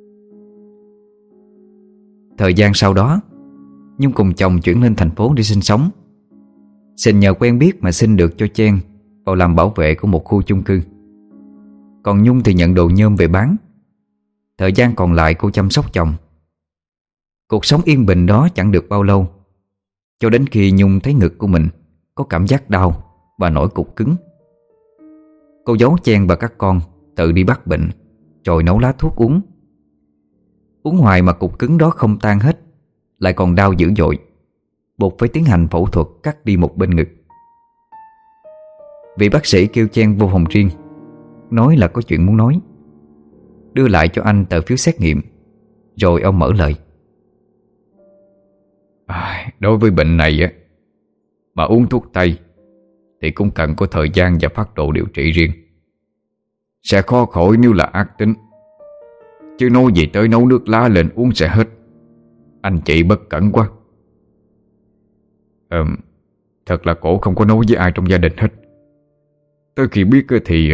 Thời gian sau đó, Nhung cùng chồng chuyển lên thành phố để sinh sống. Sình nhờ quen biết mà xin được cho Chen vào làm bảo vệ của một khu chung cư. Còn Nhung thì nhận đồ nhôm về bán. Thời gian còn lại cô chăm sóc chồng. Cuộc sống yên bình đó chẳng được bao lâu, cho đến khi Nhung thấy ngực của mình có cảm giác đau và nổi cục cứng. Cô giấu Chen và các con tự đi bắt bệnh, rồi nấu lá thuốc uống. Uống hoài mà cục cứng đó không tan hết, lại còn đau dữ dội, buộc phải tiến hành phẫu thuật cắt đi một bên ngực. Vị bác sĩ kêu Chen vô phòng riêng, nói là có chuyện muốn nói. Đưa lại cho anh tờ phiếu xét nghiệm, rồi ông mở lời: Đối với bệnh này á, mà uống thuốc tây thì cũng cần có thời gian và phác đồ điều trị riêng. Sẽ khó khỏi nếu là ác tính, chứ nói gì tới nấu nước lá lên uống sẽ hết. Anh chị bất cẩn quá. Thật là cổ không có nói với ai trong gia đình hết. Tới khi biết thì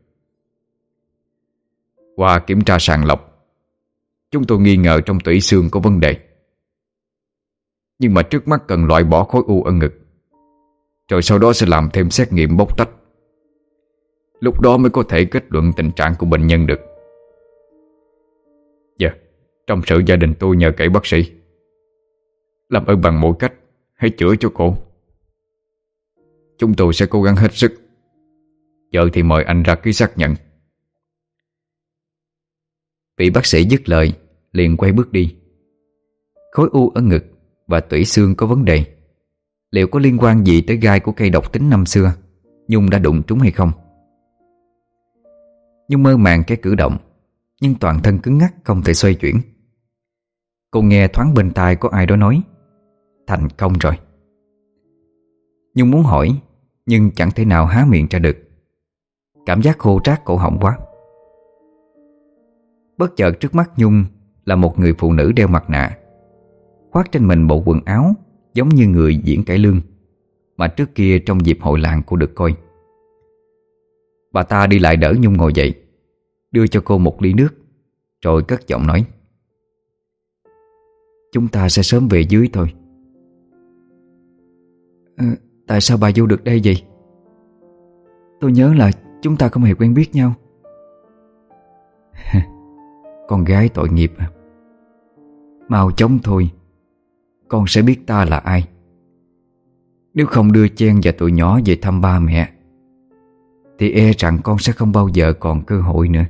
qua kiểm tra sàng lọc, chúng tôi nghi ngờ trong tủy xương có vấn đề. Nhưng mà trước mắt cần loại bỏ khối u ở ngực, rồi sau đó sẽ làm thêm xét nghiệm bóc tách. Lúc đó mới có thể kết luận tình trạng của bệnh nhân được. Dạ, trong sự gia đình tôi nhờ cậy bác sĩ, làm ơn bằng mọi cách hãy chữa cho cô. Chúng tôi sẽ cố gắng hết sức. Giờ thì mời anh ra ký xác nhận. Vị bác sĩ dứt lời liền quay bước đi. Khối u ở ngực và tủy xương có vấn đề, liệu có liên quan gì tới gai của cây độc tính năm xưa Nhung đã đụng trúng hay không? Nhung mơ màng cái cử động, nhưng toàn thân cứng ngắc không thể xoay chuyển. Cô nghe thoáng bên tai có ai đó nói: "Thành công rồi." Nhung muốn hỏi, nhưng chẳng thể nào há miệng ra được. Cảm giác khô rát cổ họng quá. Bất chợt trước mắt Nhung là một người phụ nữ đeo mặt nạ, khoác trên mình bộ quần áo giống như người diễn cải lương mà trước kia trong dịp hội làng cô được coi. Bà ta đi lại đỡ Nhung ngồi dậy, đưa cho cô một ly nước, rồi cất giọng nói: "Chúng ta sẽ sớm về dưới thôi." Tại sao bà vô được đây vậy? Tôi nhớ là chúng ta không hề quen biết nhau. Con gái tội nghiệp à. Mau chóng thôi, con sẽ biết ta là ai. Nếu không đưa Chen và tụi nhỏ về thăm ba mẹ, thì e rằng con sẽ không bao giờ còn cơ hội nữa.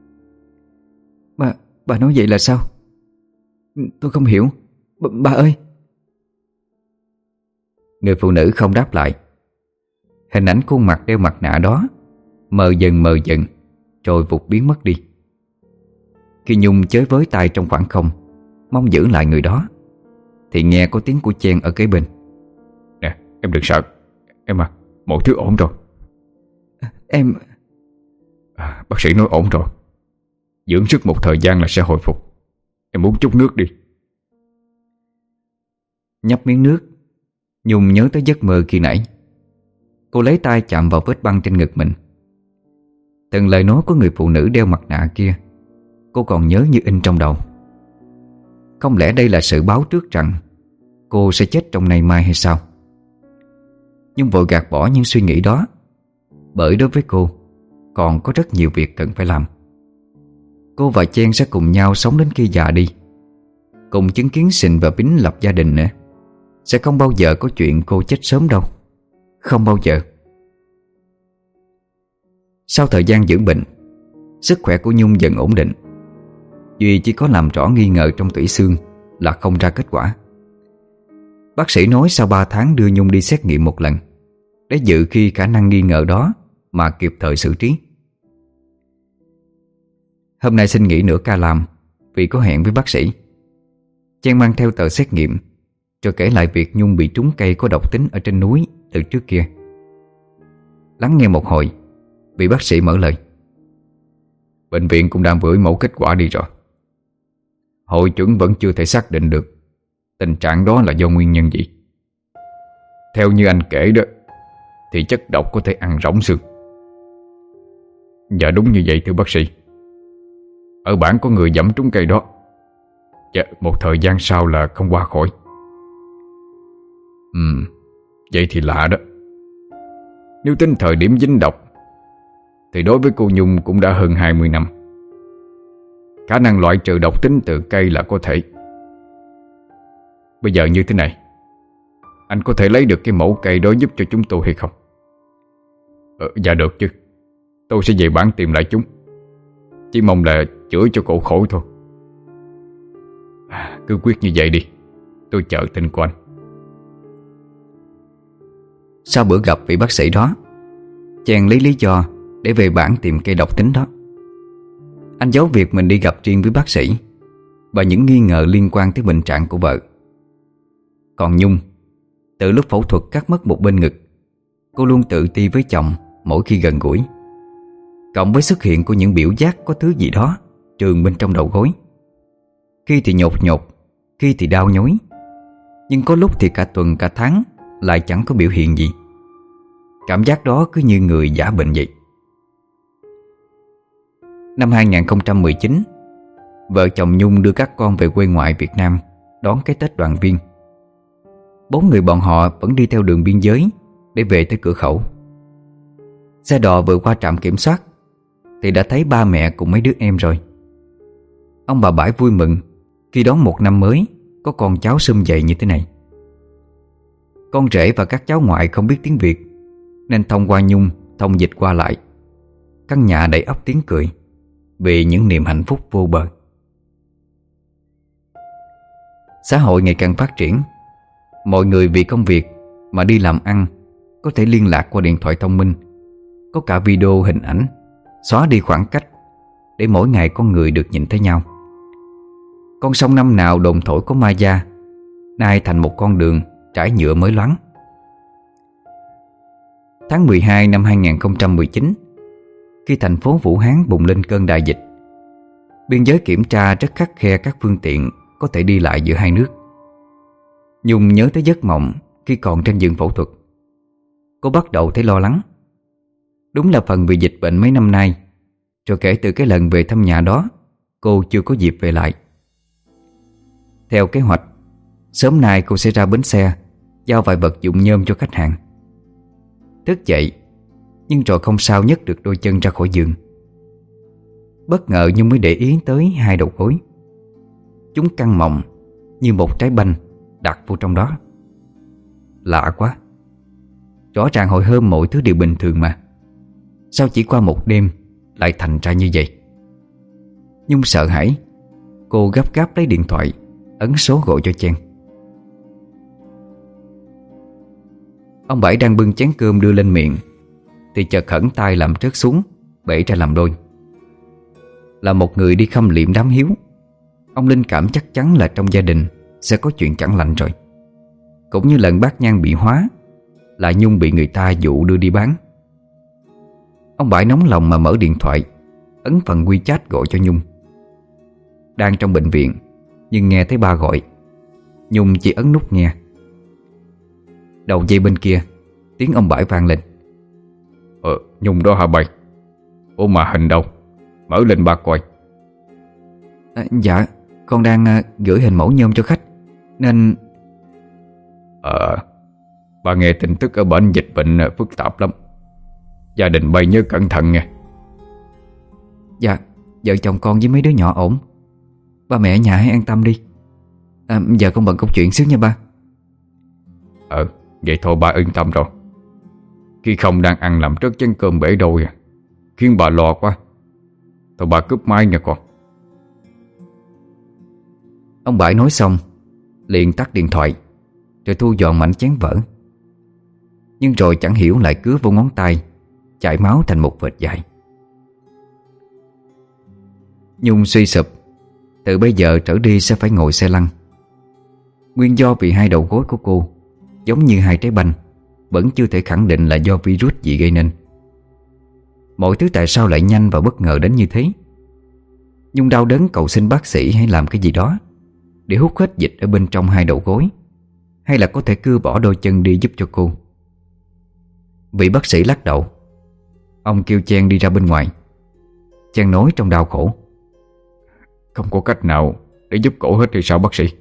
Bà nói vậy là sao? Tôi không hiểu. Bà ơi! Người phụ nữ không đáp lại. Hình ảnh khuôn mặt đeo mặt nạ đó mờ dần rồi vụt biến mất đi. Khi Nhung chới với tay trong khoảng không, mong giữ lại người đó, thì nghe có tiếng của Chen ở kế bên. Nè, em đừng sợ. Em à, mọi thứ ổn rồi. Em... Bác sĩ nói ổn rồi. Dưỡng sức một thời gian là sẽ hồi phục. Em uống chút nước đi. Nhấp miếng nước, Nhung nhớ tới giấc mơ khi nãy. Cô lấy tay chạm vào vết băng trên ngực mình. Từng lời nói của người phụ nữ đeo mặt nạ kia cô còn nhớ như in trong đầu. Không lẽ đây là sự báo trước rằng cô sẽ chết trong nay mai hay sao? Nhưng vội gạt bỏ những suy nghĩ đó, bởi đối với cô còn có rất nhiều việc cần phải làm. Cô và Chen sẽ cùng nhau sống đến khi già đi, cùng chứng kiến Sình và Bính lập gia đình nữa. Sẽ không bao giờ có chuyện cô chết sớm đâu. Không bao giờ. Sau thời gian dưỡng bệnh, sức khỏe của Nhung dần ổn định. Duy chỉ có làm rõ nghi ngờ trong tủy xương là không ra kết quả. Bác sĩ nói sau 3 tháng đưa Nhung đi xét nghiệm một lần, để dự khi khả năng nghi ngờ đó mà kịp thời xử trí. Hôm nay xin nghỉ nửa ca làm vì có hẹn với bác sĩ. Chen mang theo tờ xét nghiệm, rồi kể lại việc Nhung bị trúng cây có độc tính ở trên núi từ trước kia. Lắng nghe một hồi, vị bác sĩ mở lời. Bệnh viện cũng đang gửi mẫu kết quả đi rồi. Hội chẩn vẫn chưa thể xác định được tình trạng đó là do nguyên nhân gì. Theo như anh kể đó, thì chất độc có thể ăn rỗng xương. Dạ đúng như vậy thưa bác sĩ. Ở bản có người giẫm trúng cây đó, dạ, một thời gian sau là không qua khỏi. Vậy thì lạ đó. Nếu tính thời điểm dính độc thì đối với cô Nhung cũng đã hơn 20 năm. Khả năng loại trừ độc tính từ cây là có thể. Bây giờ như thế này, anh có thể lấy được cái mẫu cây đó giúp cho chúng tôi hay không? Dạ được chứ. Tôi sẽ về bản tìm lại chúng. Chỉ mong là chữa cho cổ khỏi thôi. Cứ quyết như vậy đi. Tôi chờ tin của anh. Sau bữa gặp vị bác sĩ đó, Chen lấy lý do để về bản tìm cây độc tính đó. Anh giấu việc mình đi gặp riêng với bác sĩ và những nghi ngờ liên quan tới bệnh trạng của vợ. Còn Nhung, từ lúc phẫu thuật cắt mất một bên ngực, cô luôn tự ti với chồng mỗi khi gần gũi. Cộng với xuất hiện của những biểu giác có thứ gì đó trườn bên trong đầu gối. Khi thì nhột nhột, khi thì đau nhói, nhưng có lúc thì cả tuần cả tháng lại chẳng có biểu hiện gì. Cảm giác đó cứ như người giả bệnh vậy. Năm 2019, vợ chồng Nhung đưa các con về quê ngoại Việt Nam đón cái Tết đoàn viên. 4 người bọn họ vẫn đi theo đường biên giới để về tới cửa khẩu. Xe đò vừa qua trạm kiểm soát thì đã thấy ba mẹ cùng mấy đứa em rồi. Ông bà Bãi vui mừng khi đón một năm mới có con cháu sum vầy như thế này. Con rể và các cháu ngoại không biết tiếng Việt nên thông qua Nhung thông dịch qua lại. Căn nhà đầy ắp tiếng cười vì những niềm hạnh phúc vô bờ. Xã hội ngày càng phát triển. Mọi người vì công việc mà đi làm ăn có thể liên lạc qua điện thoại thông minh. Có cả video hình ảnh xóa đi khoảng cách để mỗi ngày con người được nhìn thấy nhau. Con sông năm nào đồn thổi có ma da, nay thành một con đường trải nhựa mới loáng. Tháng 12 năm 2019, khi thành phố Vũ Hán bùng lên cơn đại dịch, biên giới kiểm tra rất khắt khe các phương tiện có thể đi lại giữa hai nước. Nhung nhớ tới giấc mộng khi còn trên giường phẫu thuật. Cô bắt đầu thấy lo lắng. Đúng là phần vì dịch bệnh mấy năm nay, rồi kể từ cái lần về thăm nhà đó, cô chưa có dịp về lại. Theo kế hoạch, sớm nay cô sẽ ra bến xe giao vài vật dụng nhôm cho khách hàng. Thức dậy, nhưng rồi không sao nhấc được đôi chân ra khỏi giường. Bất ngờ Nhung mới để ý tới hai đầu gối. Chúng căng mọng như một trái banh đặt vô trong đó. Lạ quá. Rõ ràng hồi hôm mọi thứ đều bình thường mà. Sao chỉ qua một đêm lại thành ra như vậy? Nhung sợ hãi. Cô gấp gáp lấy điện thoại ấn số gọi cho Chen. Ông Bảy đang bưng chén cơm đưa lên miệng thì chợt khẩn tay làm rớt xuống, bể ra làm đôi. là một người đi khâm liệm đám hiếu, ông linh cảm chắc chắn là trong gia đình sẽ có chuyện chẳng lành rồi. Cũng như lần bát nhang bị hóa là Nhung bị người ta dụ đưa đi bán. Ông Bãi nóng lòng mà mở điện thoại, ấn phần WeChat gọi cho Nhung. Đang trong bệnh viện nhưng nghe thấy ba gọi, Nhung chỉ ấn nút nghe. Đầu dây bên kia tiếng ông Bãi vang lên. Nhung đó hả bay? Ủa mà hình đâu? Mở lên ba coi. Dạ, con đang gửi hình mẫu nhôm cho khách nên... Ba nghe tin tức ở bệnh dịch bệnh phức tạp lắm. Gia đình bay nhớ cẩn thận nghe. Dạ, vợ chồng con với mấy đứa nhỏ ổn. Ba mẹ ở nhà hãy an tâm đi. Giờ con bận công chuyện xíu nha ba. Vậy thôi ba yên tâm rồi. Khi không đang ăn làm trớt chén cơm bể đôi khiến bà lo quá. Thôi ba cúp máy nha con. Ông Bãi nói xong liền tắt điện thoại, rồi thu dọn mảnh chén vỡ. Nhưng rồi chẳng hiểu lại cứa vô ngón tay, chảy máu thành một vệt dài. Nhung suy sụp, từ bây giờ trở đi sẽ phải ngồi xe lăn. Nguyên do vì hai đầu gối của cô giống như hai trái banh, vẫn chưa thể khẳng định là do virus gì gây nên. Mọi thứ tại sao lại nhanh và bất ngờ đến như thế? Nhung đau đớn cầu xin bác sĩ hãy làm cái gì đó để hút hết dịch ở bên trong hai đầu gối, hay là có thể cưa bỏ đôi chân đi giúp cho cô. Vị bác sĩ lắc đầu. Ông kêu Chen đi ra bên ngoài. Chen nói trong đau khổ. Không có cách nào để giúp cổ hết thì sao bác sĩ?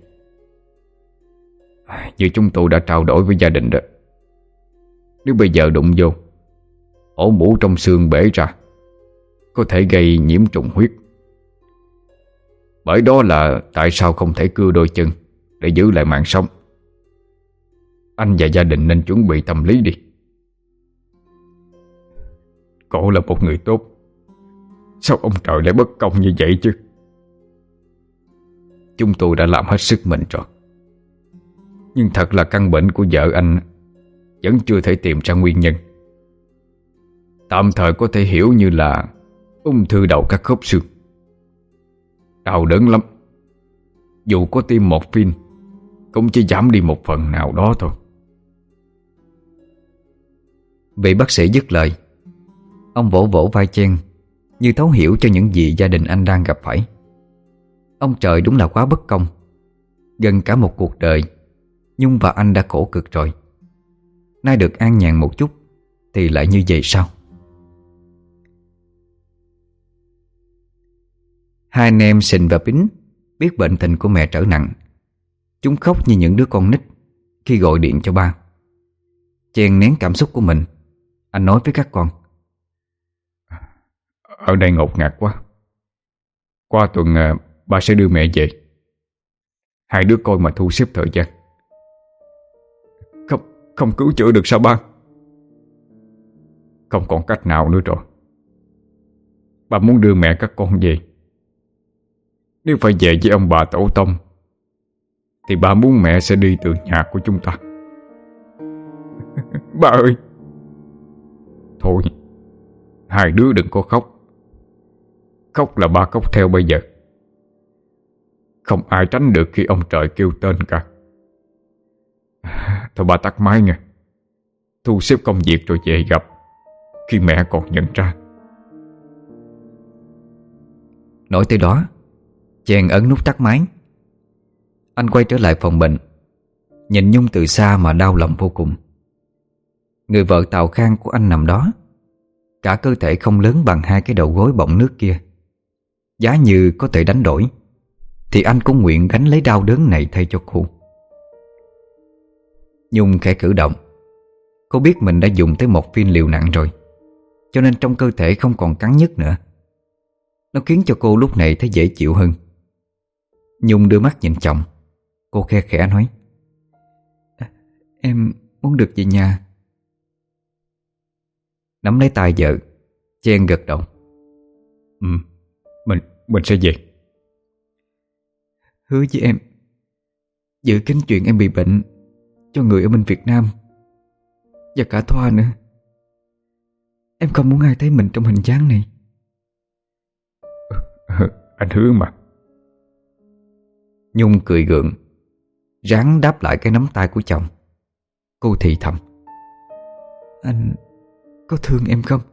Như chúng tôi đã trao đổi với gia đình đó, nếu bây giờ đụng vô, ổ mũ trong xương bể ra, có thể gây nhiễm trùng huyết. Bởi đó là tại sao không thể cưa đôi chân để giữ lại mạng sống. Anh và gia đình nên chuẩn bị tâm lý đi. Cổ là một người tốt, sao ông trời lại bất công như vậy chứ? Chúng tôi đã làm hết sức mình rồi, nhưng thật là căn bệnh của vợ anh vẫn chưa thể tìm ra nguyên nhân. Tạm thời có thể hiểu như là ung thư đầu các khớp xương. Đau đớn lắm. Dù có tiêm morphine cũng chỉ giảm đi một phần nào đó thôi. Vị bác sĩ dứt lời, ông vỗ vỗ vai Chen như thấu hiểu cho những gì gia đình anh đang gặp phải. Ông trời đúng là quá bất công. Gần cả một cuộc đời Nhung và anh đã khổ cực rồi, nay được an nhàn một chút thì lại như vậy sao? Hai anh em Sình và Bính biết bệnh tình của mẹ trở nặng. Chúng khóc như những đứa con nít khi gọi điện cho ba. Chen nén cảm xúc của mình, anh nói với các con. Ở đây ngột ngạt quá. Qua tuần ba sẽ đưa mẹ về. Hai đứa coi mà thu xếp thời gian. Không cứu chữa được sao ba? Không còn cách nào nữa rồi. Ba muốn đưa mẹ các con về. Nếu phải về với ông bà tổ tông thì ba muốn mẹ sẽ đi từ nhà của chúng ta. Ba ơi! Thôi, hai đứa đừng có khóc. Khóc là ba khóc theo bây giờ. Không ai tránh được khi ông trời kêu tên cả. Thôi ba tắt máy nha. Thu xếp công việc rồi về gặp khi mẹ còn nhận ra. Nói tới đó, Chen ấn nút tắt máy. Anh quay trở lại phòng bệnh, nhìn Nhung từ xa mà đau lòng vô cùng. Người vợ tào khang của anh nằm đó, cả cơ thể không lớn bằng hai cái đầu gối bọng nước kia. Giá như có thể đánh đổi thì anh cũng nguyện gánh lấy đau đớn này thay cho cô. Nhung khẽ cử động. Cô biết mình đã dùng tới một viên liều nặng rồi, cho nên trong cơ thể không còn cắn nhức nữa. Nó khiến cho cô lúc này thấy dễ chịu hơn. Nhung đưa mắt nhìn chồng. Cô khe khẽ nói, em muốn được về nhà. Nắm lấy tay vợ, Chen gật đầu. Mình sẽ về. Hứa với em giữ kín chuyện em bị bệnh cho người ở bên Việt Nam và cả Thoa nữa. Em không muốn ai thấy mình trong hình dáng này. Anh hứa mà. Nhung cười gượng, ráng đáp lại cái nắm tay của chồng. Cô thì thầm: Anh có thương em không?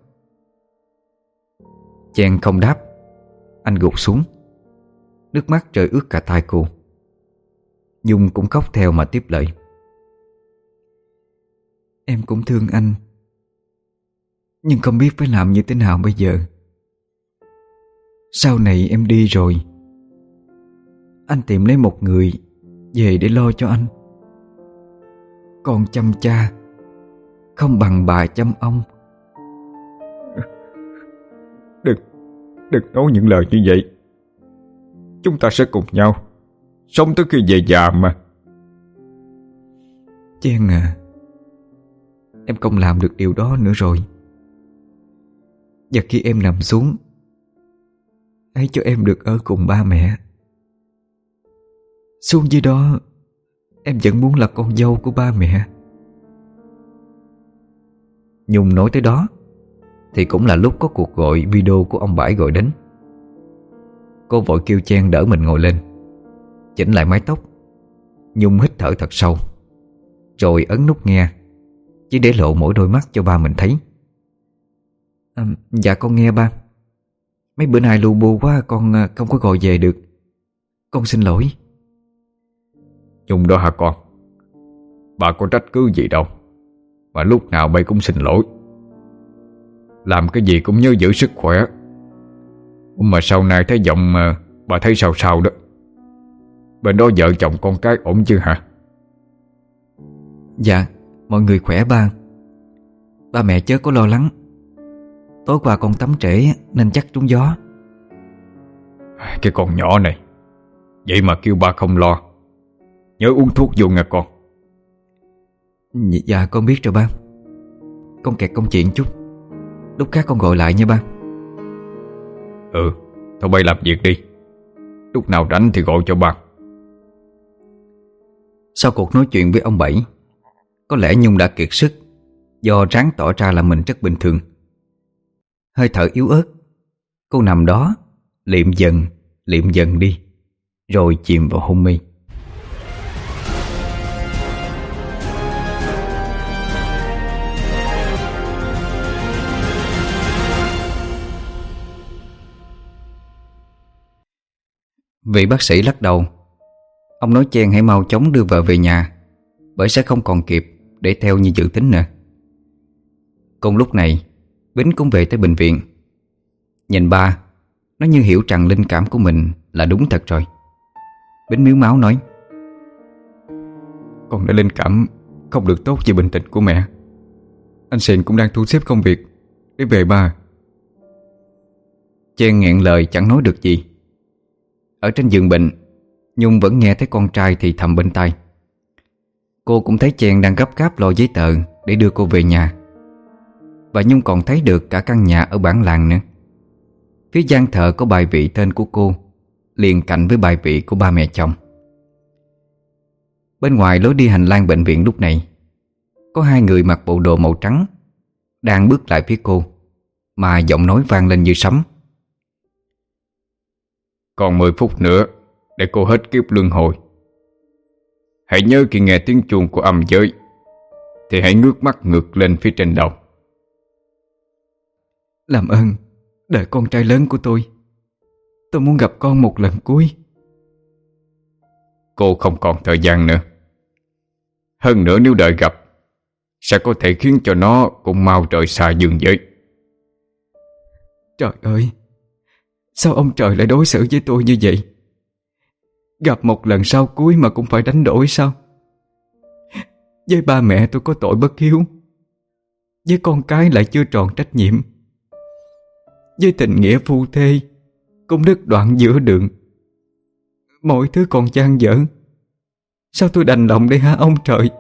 Chàng không đáp. Anh gục xuống, nước mắt rơi ướt cả tai cô. Nhung cũng khóc theo mà tiếp lời: Em cũng thương anh, nhưng không biết phải làm như thế nào bây giờ. Sau này em đi rồi, anh tìm lấy một người về để lo cho anh. Con chăm cha không bằng bà chăm ông. Đừng nói những lời như vậy. Chúng ta sẽ cùng nhau sống tới khi về già mà. Chen à, em không làm được điều đó nữa rồi. Và khi em nằm xuống, hãy cho em được ở cùng ba mẹ. Xuống dưới đó, em vẫn muốn là con dâu của ba mẹ. Nhung nói tới đó thì cũng là lúc có cuộc gọi video của ông Bãi gọi đến. Cô vội kêu Chen đỡ mình ngồi lên, chỉnh lại mái tóc. Nhung hít thở thật sâu, rồi ấn nút nghe, chỉ để lộ mỗi đôi mắt cho ba mình thấy. Dạ con nghe ba. Mấy bữa nay lu bu quá, con không có gọi về được. Con xin lỗi. Nhung đó hả con? Bà có trách cứ gì đâu, mà lúc nào bay cũng xin lỗi. Làm cái gì cũng nhớ giữ sức khỏe. Mà sau này thấy giọng bà thấy sao sao đó. Bên đó vợ chồng con cái ổn chứ hả? Dạ, mọi người khỏe ba. Ba mẹ chớ có lo lắng. Tối qua con tắm trễ nên chắc trúng gió. Cái con nhỏ này, vậy mà kêu ba không lo. Nhớ uống thuốc vô nghe con. Dạ con biết rồi ba. Con kẹt công chuyện chút, lúc khác con gọi lại nha ba. Ừ, thôi bay làm việc đi. Lúc nào rảnh thì gọi cho ba. Sau cuộc nói chuyện với ông Bảy, có lẽ Nhung đã kiệt sức do ráng tỏ ra là mình rất bình thường. Hơi thở yếu ớt, cô nằm đó liệm dần đi, rồi chìm vào hôn mê. Vị bác sĩ lắc đầu. Ông nói Chen hãy mau chóng đưa vợ về nhà, bởi sẽ không còn kịp để theo như dự tính nữa. Cùng lúc này, Bính cũng về tới bệnh viện. Nhìn ba, nó như hiểu rằng linh cảm của mình là đúng thật rồi. Bính miếu máu nói: Con đã linh cảm không được tốt về bệnh tình của mẹ. Anh Sền cũng đang thu xếp công việc để về ba. Chen nghẹn lời chẳng nói được gì. Ở trên giường bệnh, Nhung vẫn nghe thấy con trai thì thầm bên tai. Cô cũng thấy Chen đang gấp gáp lo giấy tờ để đưa cô về nhà. Và Nhung còn thấy được cả căn nhà ở bản làng nữa. Phía gian thờ có bài vị tên của cô, liền cạnh với bài vị của ba mẹ chồng. Bên ngoài lối đi hành lang bệnh viện lúc này, có hai người mặc bộ đồ màu trắng đang bước lại phía cô, mà giọng nói vang lên như sấm: Còn 10 phút nữa để cô hết kiếp luân hồi. Hãy nhớ khi nghe tiếng chuông của âm giới thì hãy ngước mắt ngược lên phía trên đầu. Làm ơn đợi con trai lớn của tôi muốn gặp con một lần cuối. Cô không còn thời gian nữa. Hơn nữa nếu đợi gặp, sẽ có thể khiến cho nó cũng mau rời xa dương giới. Trời ơi, sao ông trời lại đối xử với tôi như vậy? Gặp một lần sau cuối mà cũng phải đánh đổi sao? Với ba mẹ tôi có tội bất hiếu, với con cái lại chưa tròn trách nhiệm, với tình nghĩa phu thê cũng đứt đoạn giữa đường. Mọi thứ còn dang dở, sao tôi đành lòng đây hả ông trời?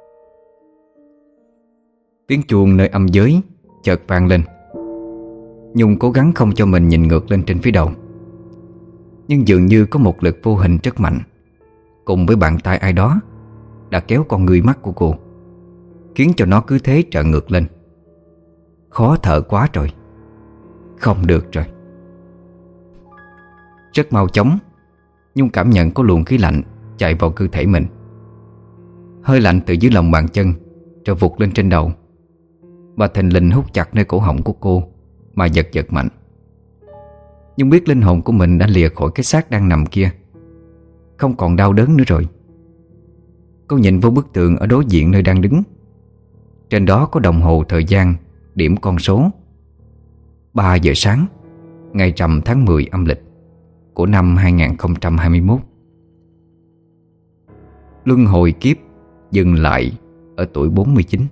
Tiếng chuông nơi âm giới chợt vang lên. Nhung cố gắng không cho mình nhìn ngược lên trên phía đầu, nhưng dường như có một lực vô hình rất mạnh, cùng với bàn tay ai đó đã kéo con người mắt của cô, khiến cho nó cứ thế trợn ngược lên. Khó thở quá rồi. Không được rồi. Rất mau chóng, Nhung cảm nhận có luồng khí lạnh chạy vào cơ thể mình. Hơi lạnh từ dưới lòng bàn chân rồi vụt lên trên đầu, và thình lình hút chặt nơi cổ họng của cô mà giật giật mạnh. Nhung biết linh hồn của mình đã lìa khỏi cái xác đang nằm kia, không còn đau đớn nữa rồi. Cô nhìn vô bức tường ở đối diện nơi đang đứng. Trên đó có đồng hồ thời gian điểm con số 3 giờ sáng, ngày rằm tháng 10 âm lịch của năm 2021. Luân hồi kiếp dừng lại ở tuổi 49.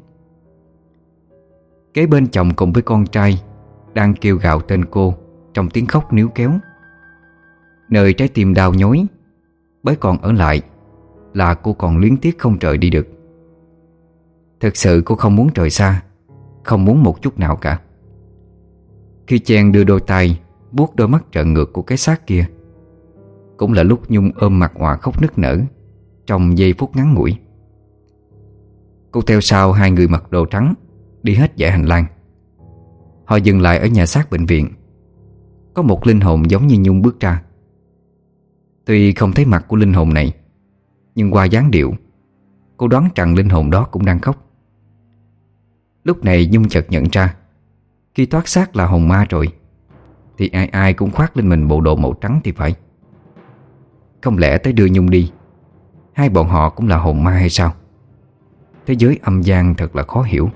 Kế bên chồng cùng với con trai đang kêu gào tên cô trong tiếng khóc níu kéo. Nơi trái tim đau nhói, bởi còn ở lại là cô còn luyến tiếc không rời đi được. Thực sự cô không muốn rời xa, không muốn một chút nào cả. Khi Chen đưa đôi tay vuốt đôi mắt trợn ngược của cái xác kia, cũng là lúc Nhung ôm mặt òa khóc nức nở trong giây phút ngắn ngủi. Cô theo sau hai người mặc đồ trắng đi hết dãy hành lang. Họ dừng lại ở nhà xác bệnh viện. Có một linh hồn giống như Nhung bước ra. Tuy không thấy mặt của linh hồn này, nhưng qua dáng điệu, cô đoán rằng linh hồn đó cũng đang khóc. Lúc này Nhung chợt nhận ra, khi thoát xác là hồn ma rồi thì ai ai cũng khoác lên mình bộ đồ màu trắng thì phải. Không lẽ tới đưa Nhung đi, hai bọn họ cũng là hồn ma hay sao? Thế giới âm gian thật là khó hiểu.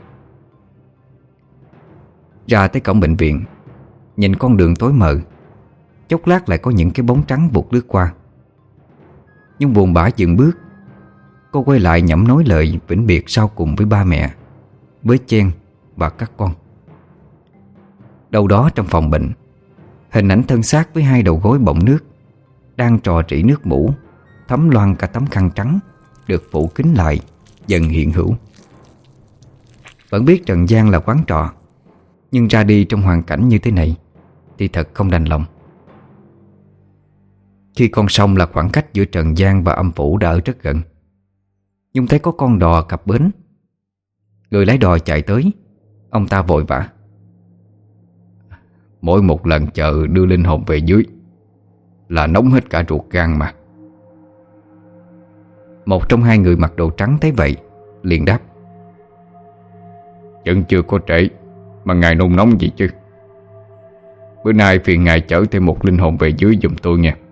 Ra tới cổng bệnh viện, nhìn con đường tối mờ, chốc lát lại có những cái bóng trắng vụt lướt qua. Nhung buồn bã dừng bước. Cô quay lại nhẩm nói lời vĩnh biệt sau cùng với ba mẹ, với Chen và các con. Đâu đó trong phòng bệnh, hình ảnh thân xác với hai đầu gối bọng nước đang trò trĩ nước mũ thấm loang cả tấm khăn trắng được phủ kín lại dần hiện hữu. Vẫn biết trần gian là quán trọ, nhưng ra đi trong hoàn cảnh như thế này thì thật không đành lòng. Khi con sông là khoảng cách giữa trần gian và âm phủ đã ở rất gần, Nhung thấy có con đò cập bến. Người lái đò chạy tới. Ông ta vội vã: Mỗi một lần chợ đưa linh hồn về dưới là nóng hết cả ruột gan mà. Một trong hai người mặc đồ trắng thấy vậy liền đáp: Vẫn chưa có trễ mà ngài nôn nóng gì chứ. Bữa nay phiền ngài chở thêm một linh hồn về dưới giùm tôi nha.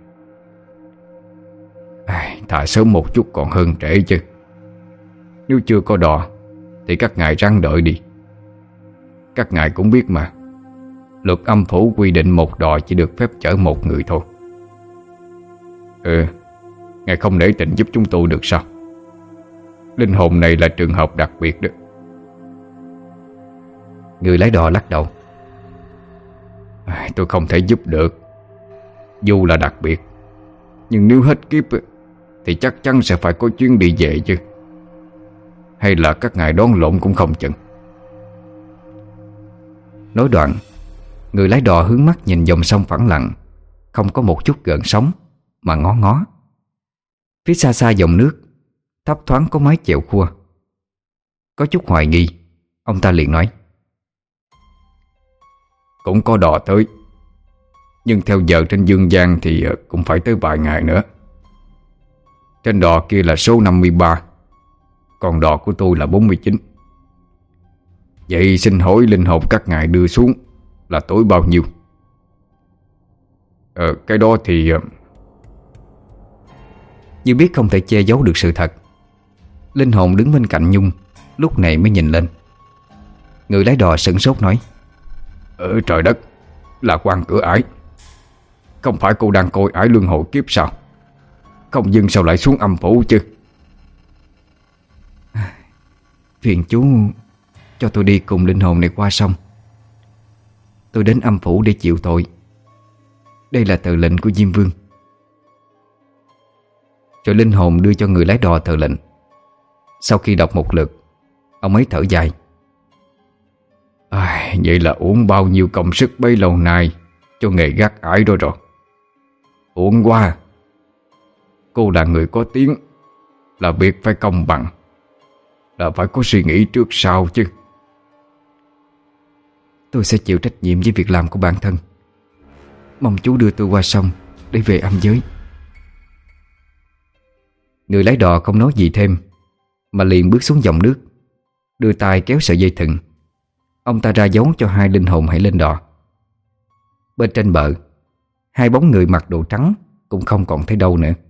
Thà sớm một chút còn hơn trễ chứ. Nếu chưa có đò thì các ngài ráng đợi đi. Các ngài cũng biết mà, luật âm phủ quy định một đò chỉ được phép chở một người thôi. Ngài không nể tình giúp chúng tôi được sao? Linh hồn này là trường hợp đặc biệt đó. Người lái đò lắc đầu: Tôi không thể giúp được. Dù là đặc biệt, nhưng nếu hết kiếp thì chắc chắn sẽ phải có chuyến đi về chứ. Hay là các ngài đón lộn cũng không chừng. Nói đoạn, người lái đò hướng mắt nhìn dòng sông phẳng lặng, không có một chút gợn sóng, mà ngó ngó. Phía xa xa dòng nước thấp thoáng có mái chèo khua. Có chút hoài nghi, ông ta liền nói: Cũng có đò tới, nhưng theo giờ trên dương gian thì cũng phải tới vài ngày nữa. Trên đò kia là số 53, còn đò của tôi là 49. Vậy xin hỏi linh hồn các ngài đưa xuống là tối bao nhiêu? Cái đó thì... Như biết không thể che giấu được sự thật, linh hồn đứng bên cạnh Nhung lúc này mới nhìn lên. Người lái đò sửng sốt nói: Trời đất, là quan cửa ải. Không phải cô đang coi ải luân hồi kiếp sao? Không dưng sao lại xuống âm phủ chứ? Phiền chú cho tôi đi cùng linh hồn này qua sông. Tôi đến âm phủ để chịu tội. Đây là tờ lệnh của Diêm Vương. Rồi linh hồn đưa cho người lái đò tờ lệnh. Sau khi đọc một lượt, ông ấy thở dài: Vậy là uổng bao nhiêu công sức bấy lâu nay cho nghề gác ải đó rồi. Uổng quá. Cô là người có tiếng, là việc phải công bằng, là phải có suy nghĩ trước sau chứ. Tôi sẽ chịu trách nhiệm với việc làm của bản thân. Mong chú đưa tôi qua sông để về âm giới. Người lái đò không nói gì thêm, mà liền bước xuống dòng nước, đưa tay kéo sợi dây thừng. Ông ta ra dấu cho hai linh hồn hãy lên đò. Bên trên bờ, hai bóng người mặc đồ trắng cũng không còn thấy đâu nữa.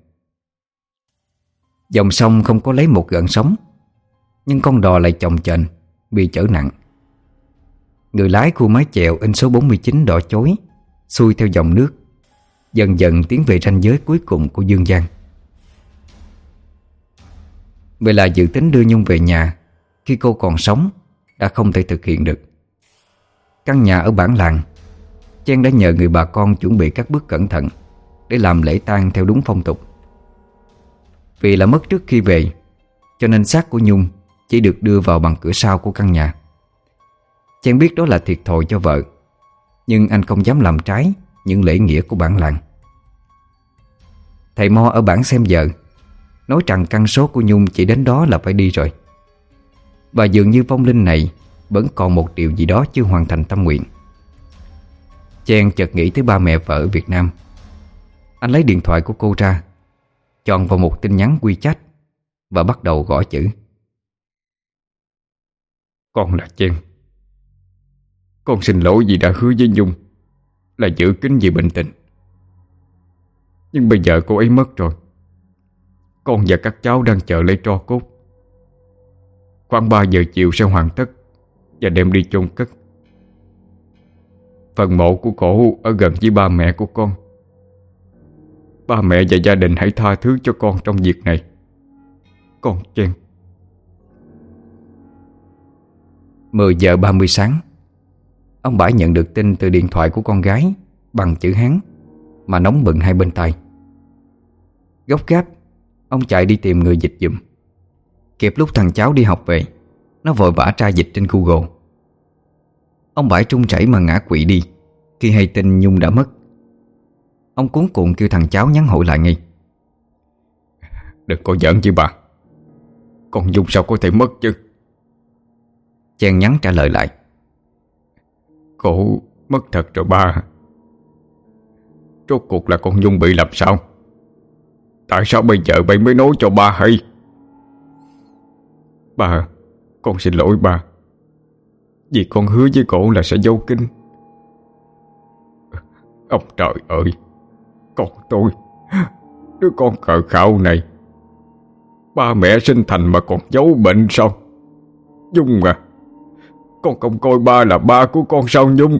Dòng sông không có lấy một gợn sóng, nhưng con đò lại chồng chềnh, bị chở nặng. Người lái khu mái chèo in số 49 đỏ chói xuôi theo dòng nước, dần dần tiến về ranh giới cuối cùng của dương gian. Vậy là dự tính đưa Nhung về nhà khi cô còn sống đã không thể thực hiện được. Căn nhà ở bản làng, Chen đã nhờ người bà con chuẩn bị các bước cẩn thận để làm lễ tang theo đúng phong tục. Vì là mất trước khi về, cho nên xác của Nhung chỉ được đưa vào bằng cửa sau của căn nhà. Chen biết đó là thiệt thòi cho vợ, nhưng anh không dám làm trái những lễ nghĩa của bản làng. Thầy Mo ở bản xem giờ nói rằng căn số của Nhung chỉ đến đó là phải đi rồi. Và dường như vong linh này vẫn còn một điều gì đó chưa hoàn thành tâm nguyện. Chen chợt nghĩ tới ba mẹ vợ ở Việt Nam. Anh lấy điện thoại của cô ra, chọn vào một tin nhắn WeChat và bắt đầu gõ chữ. Con là Chen. Con xin lỗi vì đã hứa với Nhung là giữ kín vì bệnh tình. Nhưng bây giờ cô ấy mất rồi. Con và các cháu đang chờ lấy tro cốt. Khoảng 3 giờ chiều sẽ hoàn tất và đem đi chôn cất. Phần mộ của cổ ở gần với ba mẹ của con. Ba mẹ và gia đình hãy tha thứ cho con trong việc này. Con Chen. 10 giờ 30 sáng, ông Bãi nhận được tin từ điện thoại của con gái bằng chữ Hán mà nóng bừng hai bên tai. Gấp gáp, ông chạy đi tìm người dịch giùm. Kịp lúc thằng cháu đi học về, nó vội vã tra dịch trên Google. Ông Bãi trung chảy mà ngã quỵ đi khi hay tin Nhung đã mất. Ông cuống cuồng kêu thằng cháu nhắn hội lại ngay. Đừng có giỡn với bà. Con Nhung sao có thể mất chứ? Chen nhắn trả lời lại. Cổ mất thật rồi ba. Rốt cuộc là con Nhung bị làm sao? Tại sao bây giờ bay mới nói cho ba hay? Ba, con xin lỗi ba. Vì con hứa với cổ là sẽ giấu kín. Ông trời ơi, con tôi, đứa con khờ khạo này, ba mẹ sinh thành mà còn giấu bệnh sao? Nhung à, con không coi ba là ba của con sao Nhung?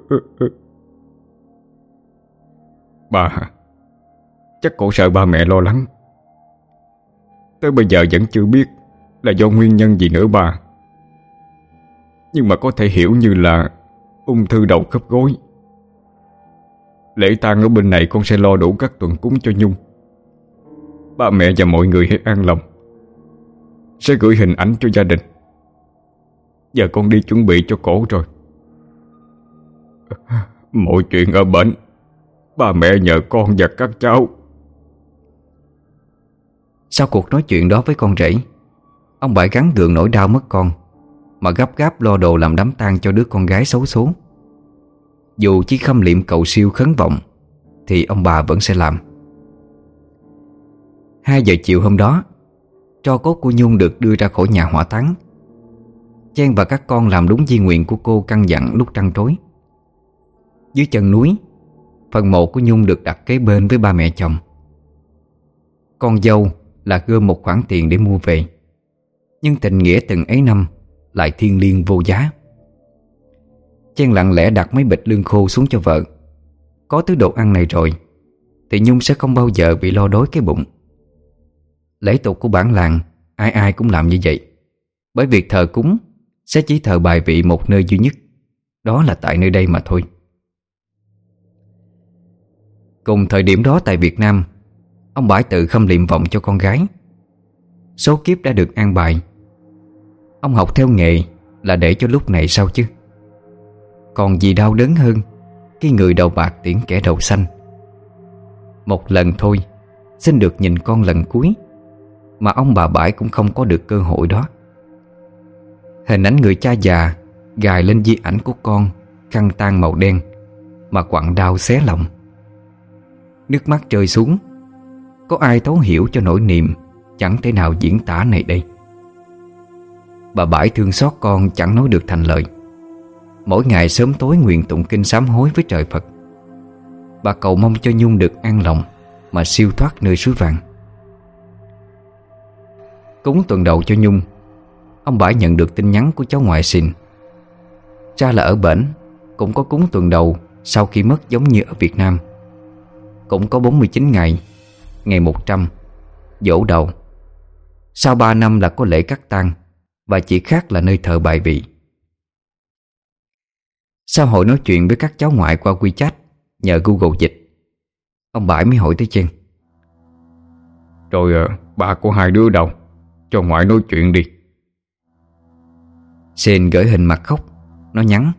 Ba, chắc cổ sợ ba mẹ lo lắng. Tới bây giờ vẫn chưa biết là do nguyên nhân gì nữa ba. Nhưng mà có thể hiểu như là ung thư đầu khớp gối. Lễ tang ở bên này con sẽ lo đủ các tuần cúng cho Nhung. Ba mẹ và mọi người hãy an lòng. Sẽ gửi hình ảnh cho gia đình. Giờ con đi chuẩn bị cho cổ rồi. Mọi chuyện ở bển, ba mẹ nhờ con và các cháu. Sau cuộc nói chuyện đó với con rể, ông Bãi gắng gượng nỗi đau mất con mà gấp gáp lo đồ làm đám tang cho đứa con gái xấu số. Dù chỉ khâm liệm cầu siêu khấn vọng thì ông bà vẫn sẽ làm. 2 giờ chiều hôm đó, tro cốt của Nhung được đưa ra khỏi nhà hỏa táng. Chen và các con làm đúng di nguyện của cô căn dặn lúc trăng trối. Dưới chân núi, phần mộ của Nhung được đặt kế bên với ba mẹ chồng. Con dâu là gom một khoản tiền để mua về, nhưng tình nghĩa từng ấy năm lại thiêng liêng vô giá. Chen lặng lẽ đặt mấy bịch lương khô xuống cho vợ. Có thứ đồ ăn này rồi thì Nhung sẽ không bao giờ bị lo đói cái bụng. Lễ tục của bản làng ai ai cũng làm như vậy, bởi việc thờ cúng sẽ chỉ thờ bài vị một nơi duy nhất, đó là tại nơi đây mà thôi. Cùng thời điểm đó tại Việt Nam, ông Bãi tự khâm liệm vọng cho con gái. Số kiếp đã được an bài. Ông học theo nghề là để cho lúc này sao chứ. Còn gì đau đớn hơn khi người đầu bạc tiễn kẻ đầu xanh. Một lần thôi, xin được nhìn con lần cuối, mà ông bà Bãi cũng không có được cơ hội đó. Hình ảnh người cha già gài lên di ảnh của con khăn tang màu đen mà quặn đau xé lòng. Nước mắt rơi xuống. Có ai thấu hiểu cho nỗi niềm chẳng thể nào diễn tả này đây. Bà Bãi thương xót con chẳng nói được thành lời. Mỗi ngày sớm tối nguyện tụng kinh sám hối với trời Phật. Bà cầu mong cho Nhung được an lòng mà siêu thoát nơi suối vàng. Cúng tuần đầu cho Nhung, ông Bãi nhận được tin nhắn của cháu ngoại xin. Ra là ở bển cũng có cúng tuần đầu sau khi mất giống như ở Việt Nam. Cũng có 49 ngày, ngày 100, giỗ đầu. Sau 3 năm là có lễ cắt tang, và chỉ khác là nơi thờ bài vị. Sau hồi nói chuyện với các cháu ngoại qua WeChat nhờ Google dịch, ông Bãi mới hỏi tới Chen. Rồi ba của hai đứa đâu? Cho ngoại nói chuyện đi. Sen gửi hình mặt khóc. Nó nhắn: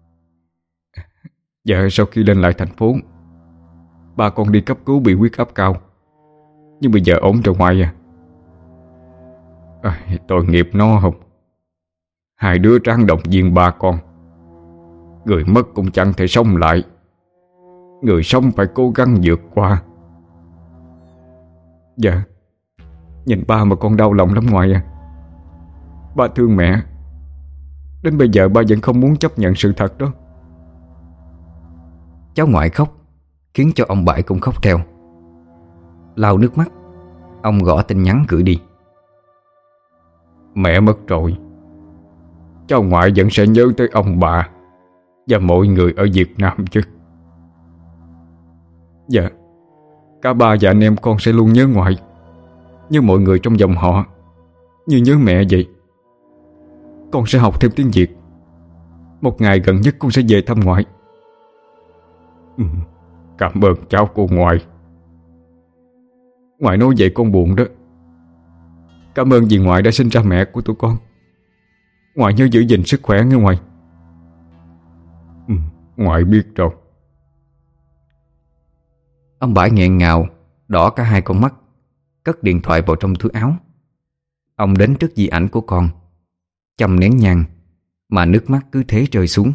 Dạ sau khi lên lại thành phố, ba con đi cấp cứu bị huyết áp cao, nhưng bây giờ ổn rồi ngoại tội nghiệp nó không. Hai đứa ráng động viên ba con. Người mất cũng chẳng thể sống lại, người sống phải cố gắng vượt qua. Dạ, nhìn ba mà con đau lòng lắm ngoại Ba thương mẹ. Đến bây giờ ba vẫn không muốn chấp nhận sự thật đó. Cháu ngoại khóc khiến cho ông Bãi cũng khóc theo. Lau nước mắt, ông gõ tin nhắn gửi đi. Mẹ mất rồi, cháu ngoại vẫn sẽ nhớ tới ông bà và mọi người ở Việt Nam chứ. Dạ, cả ba và anh em con sẽ luôn nhớ ngoại, như mọi người trong dòng họ, như nhớ mẹ vậy. Con sẽ học thêm tiếng Việt. Một ngày gần nhất con sẽ về thăm ngoại. Cảm ơn cháu của ngoại. Ngoại nói vậy con buồn đó. Cảm ơn vì ngoại đã sinh ra mẹ của tụi con. Ngoại nhớ giữ gìn sức khỏe nghe ngoại. Ngoại biết rồi. Ông Bãi nghẹn ngào, đỏ cả hai con mắt, cất điện thoại vào trong túi áo. Ông đến trước di ảnh của con, châm nén nhang, mà nước mắt cứ thế rơi xuống.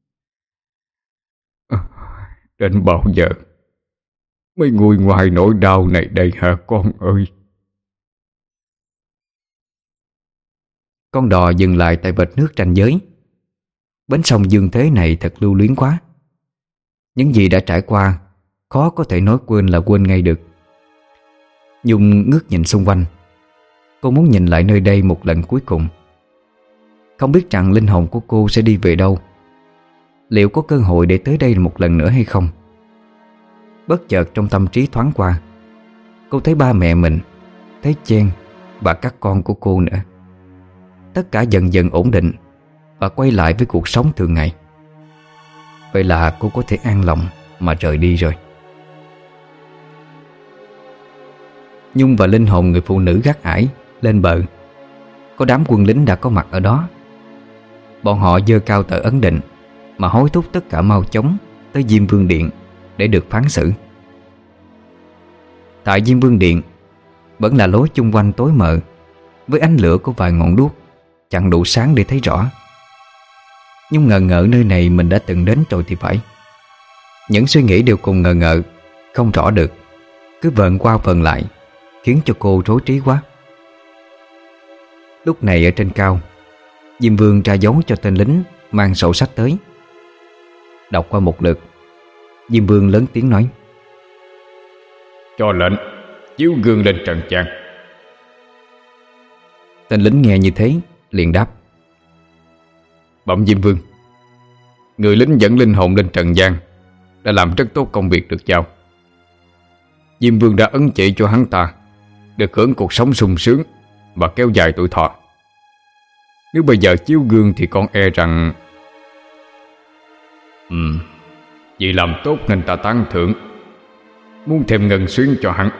Đến bao giờ mới nguôi ngoai nỗi đau này đây hả con ơi? Con đò dừng lại tại vệt nước ranh giới. Bến sông Dương Thế này thật lưu luyến quá. Những gì đã trải qua khó có thể nói quên là quên ngay được. Nhung ngước nhìn xung quanh. Cô muốn nhìn lại nơi đây một lần cuối cùng. Không biết rằng linh hồn của cô sẽ đi về đâu. Liệu có cơ hội để tới đây một lần nữa hay không? Bất chợt trong tâm trí thoáng qua, cô thấy ba mẹ mình, thấy Chen và các con của cô nữa. Tất cả dần dần ổn định và quay lại với cuộc sống thường ngày. Vậy là cô có thể an lòng mà rời đi rồi. Nhung và linh hồn người phụ nữ gác ải lên bờ. Có đám quân lính đã có mặt ở đó. Bọn họ giơ cao tờ ấn định mà hối thúc tất cả mau chóng tới Diêm Vương Điện để được phán xử. Tại Diêm Vương Điện vẫn là lối chung quanh tối mờ, với ánh lửa của vài ngọn đuốc chẳng đủ sáng để thấy rõ. Nhưng ngờ ngợ nơi này mình đã từng đến rồi thì phải. Những suy nghĩ đều cùng ngờ ngợ, không rõ được, cứ vần qua vần lại, khiến cho cô rối trí quá. Lúc này ở trên cao, Diêm Vương ra dấu cho tên lính mang sổ sách tới. Đọc qua một lượt, Diêm Vương lớn tiếng nói: Cho lệnh chiếu gương lên trần gian. Tên lính nghe như thế liền đáp: Bẩm Diêm Vương, người lính dẫn linh hồn lên trần gian đã làm rất tốt công việc được giao. Diêm Vương đã ấn chỉ cho hắn ta được hưởng cuộc sống sung sướng và kéo dài tuổi thọ. Nếu bây giờ chiếu gương thì con e rằng vì làm tốt nên ta tán thưởng, muốn thêm ngân xuyến cho hắn.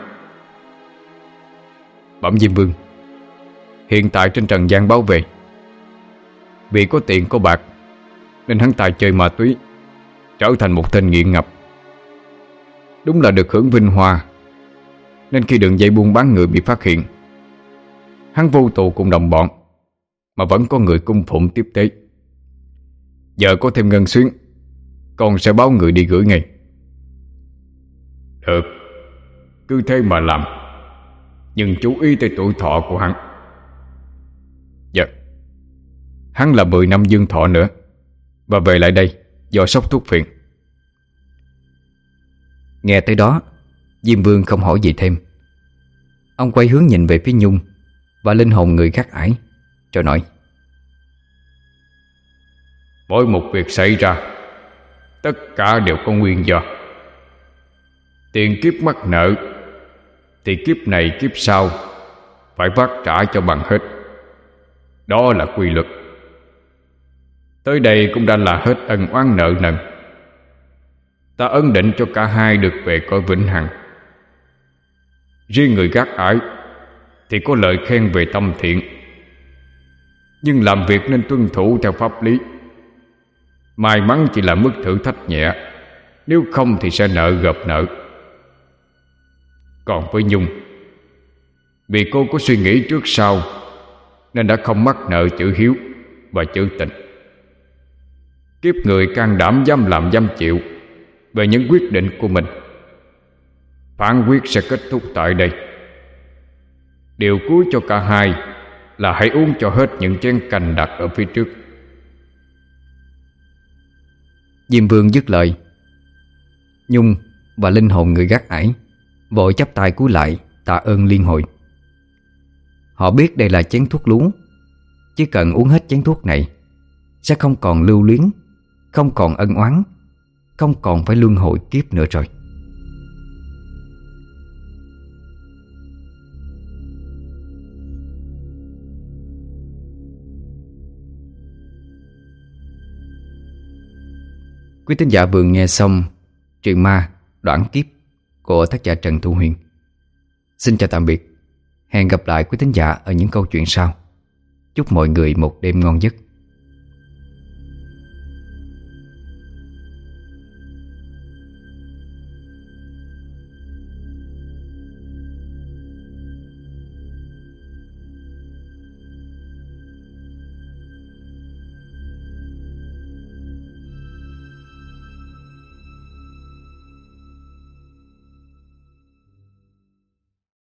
Bẩm Diêm Vương, hiện tại trên trần gian báo về, vì có tiền có bạc nên hắn ta chơi ma túy, trở thành một tên nghiện ngập. Đúng là được hưởng vinh hoa, nên khi đường dây buôn bán người bị phát hiện, hắn vô tù cùng đồng bọn, mà vẫn có người cung phụng tiếp tế. Giờ có thêm ngân xuyến, con sẽ báo người đi gửi ngay. Được, cứ thế mà làm, nhưng chú ý tới tuổi thọ của hắn. Dạ, hắn là 10 năm dương thọ nữa, và về lại đây do sốc thuốc phiện. Nghe tới đó, Diêm Vương không hỏi gì thêm. Ông quay hướng nhìn về phía Nhung và linh hồn người gác ải, rồi nói: Mỗi một việc xảy ra, tất cả đều có nguyên do. Tiền kiếp mắc nợ thì kiếp này kiếp sau phải vác trả cho bằng hết. Đó là quy luật. Tới đây cũng đã là hết ân oán nợ nần. Ta ấn định cho cả hai được về cõi vĩnh hằng. Riêng người gác ải thì có lời khen về tâm thiện, nhưng làm việc nên tuân thủ theo pháp lý. May mắn chỉ là mức thử thách nhẹ, nếu không thì sẽ nợ gộp nợ. Còn với Nhung, vì cô có suy nghĩ trước sau nên đã không mắc nợ chữ hiếu và chữ tình. Kiếp người can đảm dám làm dám chịu về những quyết định của mình. Phán quyết sẽ kết thúc tại đây. Điều cuối cho cả hai là hãy uống cho hết những chén canh đặt ở phía trước. Diêm Vương dứt lời, Nhung và linh hồn người gác ải vội chắp tay cúi lại tạ ơn liên hồi. Họ biết đây là chén thuốc lú, chỉ cần uống hết chén thuốc này sẽ không còn lưu luyến, không còn ân oán, không còn phải luân hồi kiếp nữa rồi. Quý thính giả vừa nghe xong truyện ma Đoản Kiếp của tác giả Trần Thu Huyền. Xin chào tạm biệt. Hẹn gặp lại quý thính giả ở những câu chuyện sau. Chúc mọi người một đêm ngon giấc.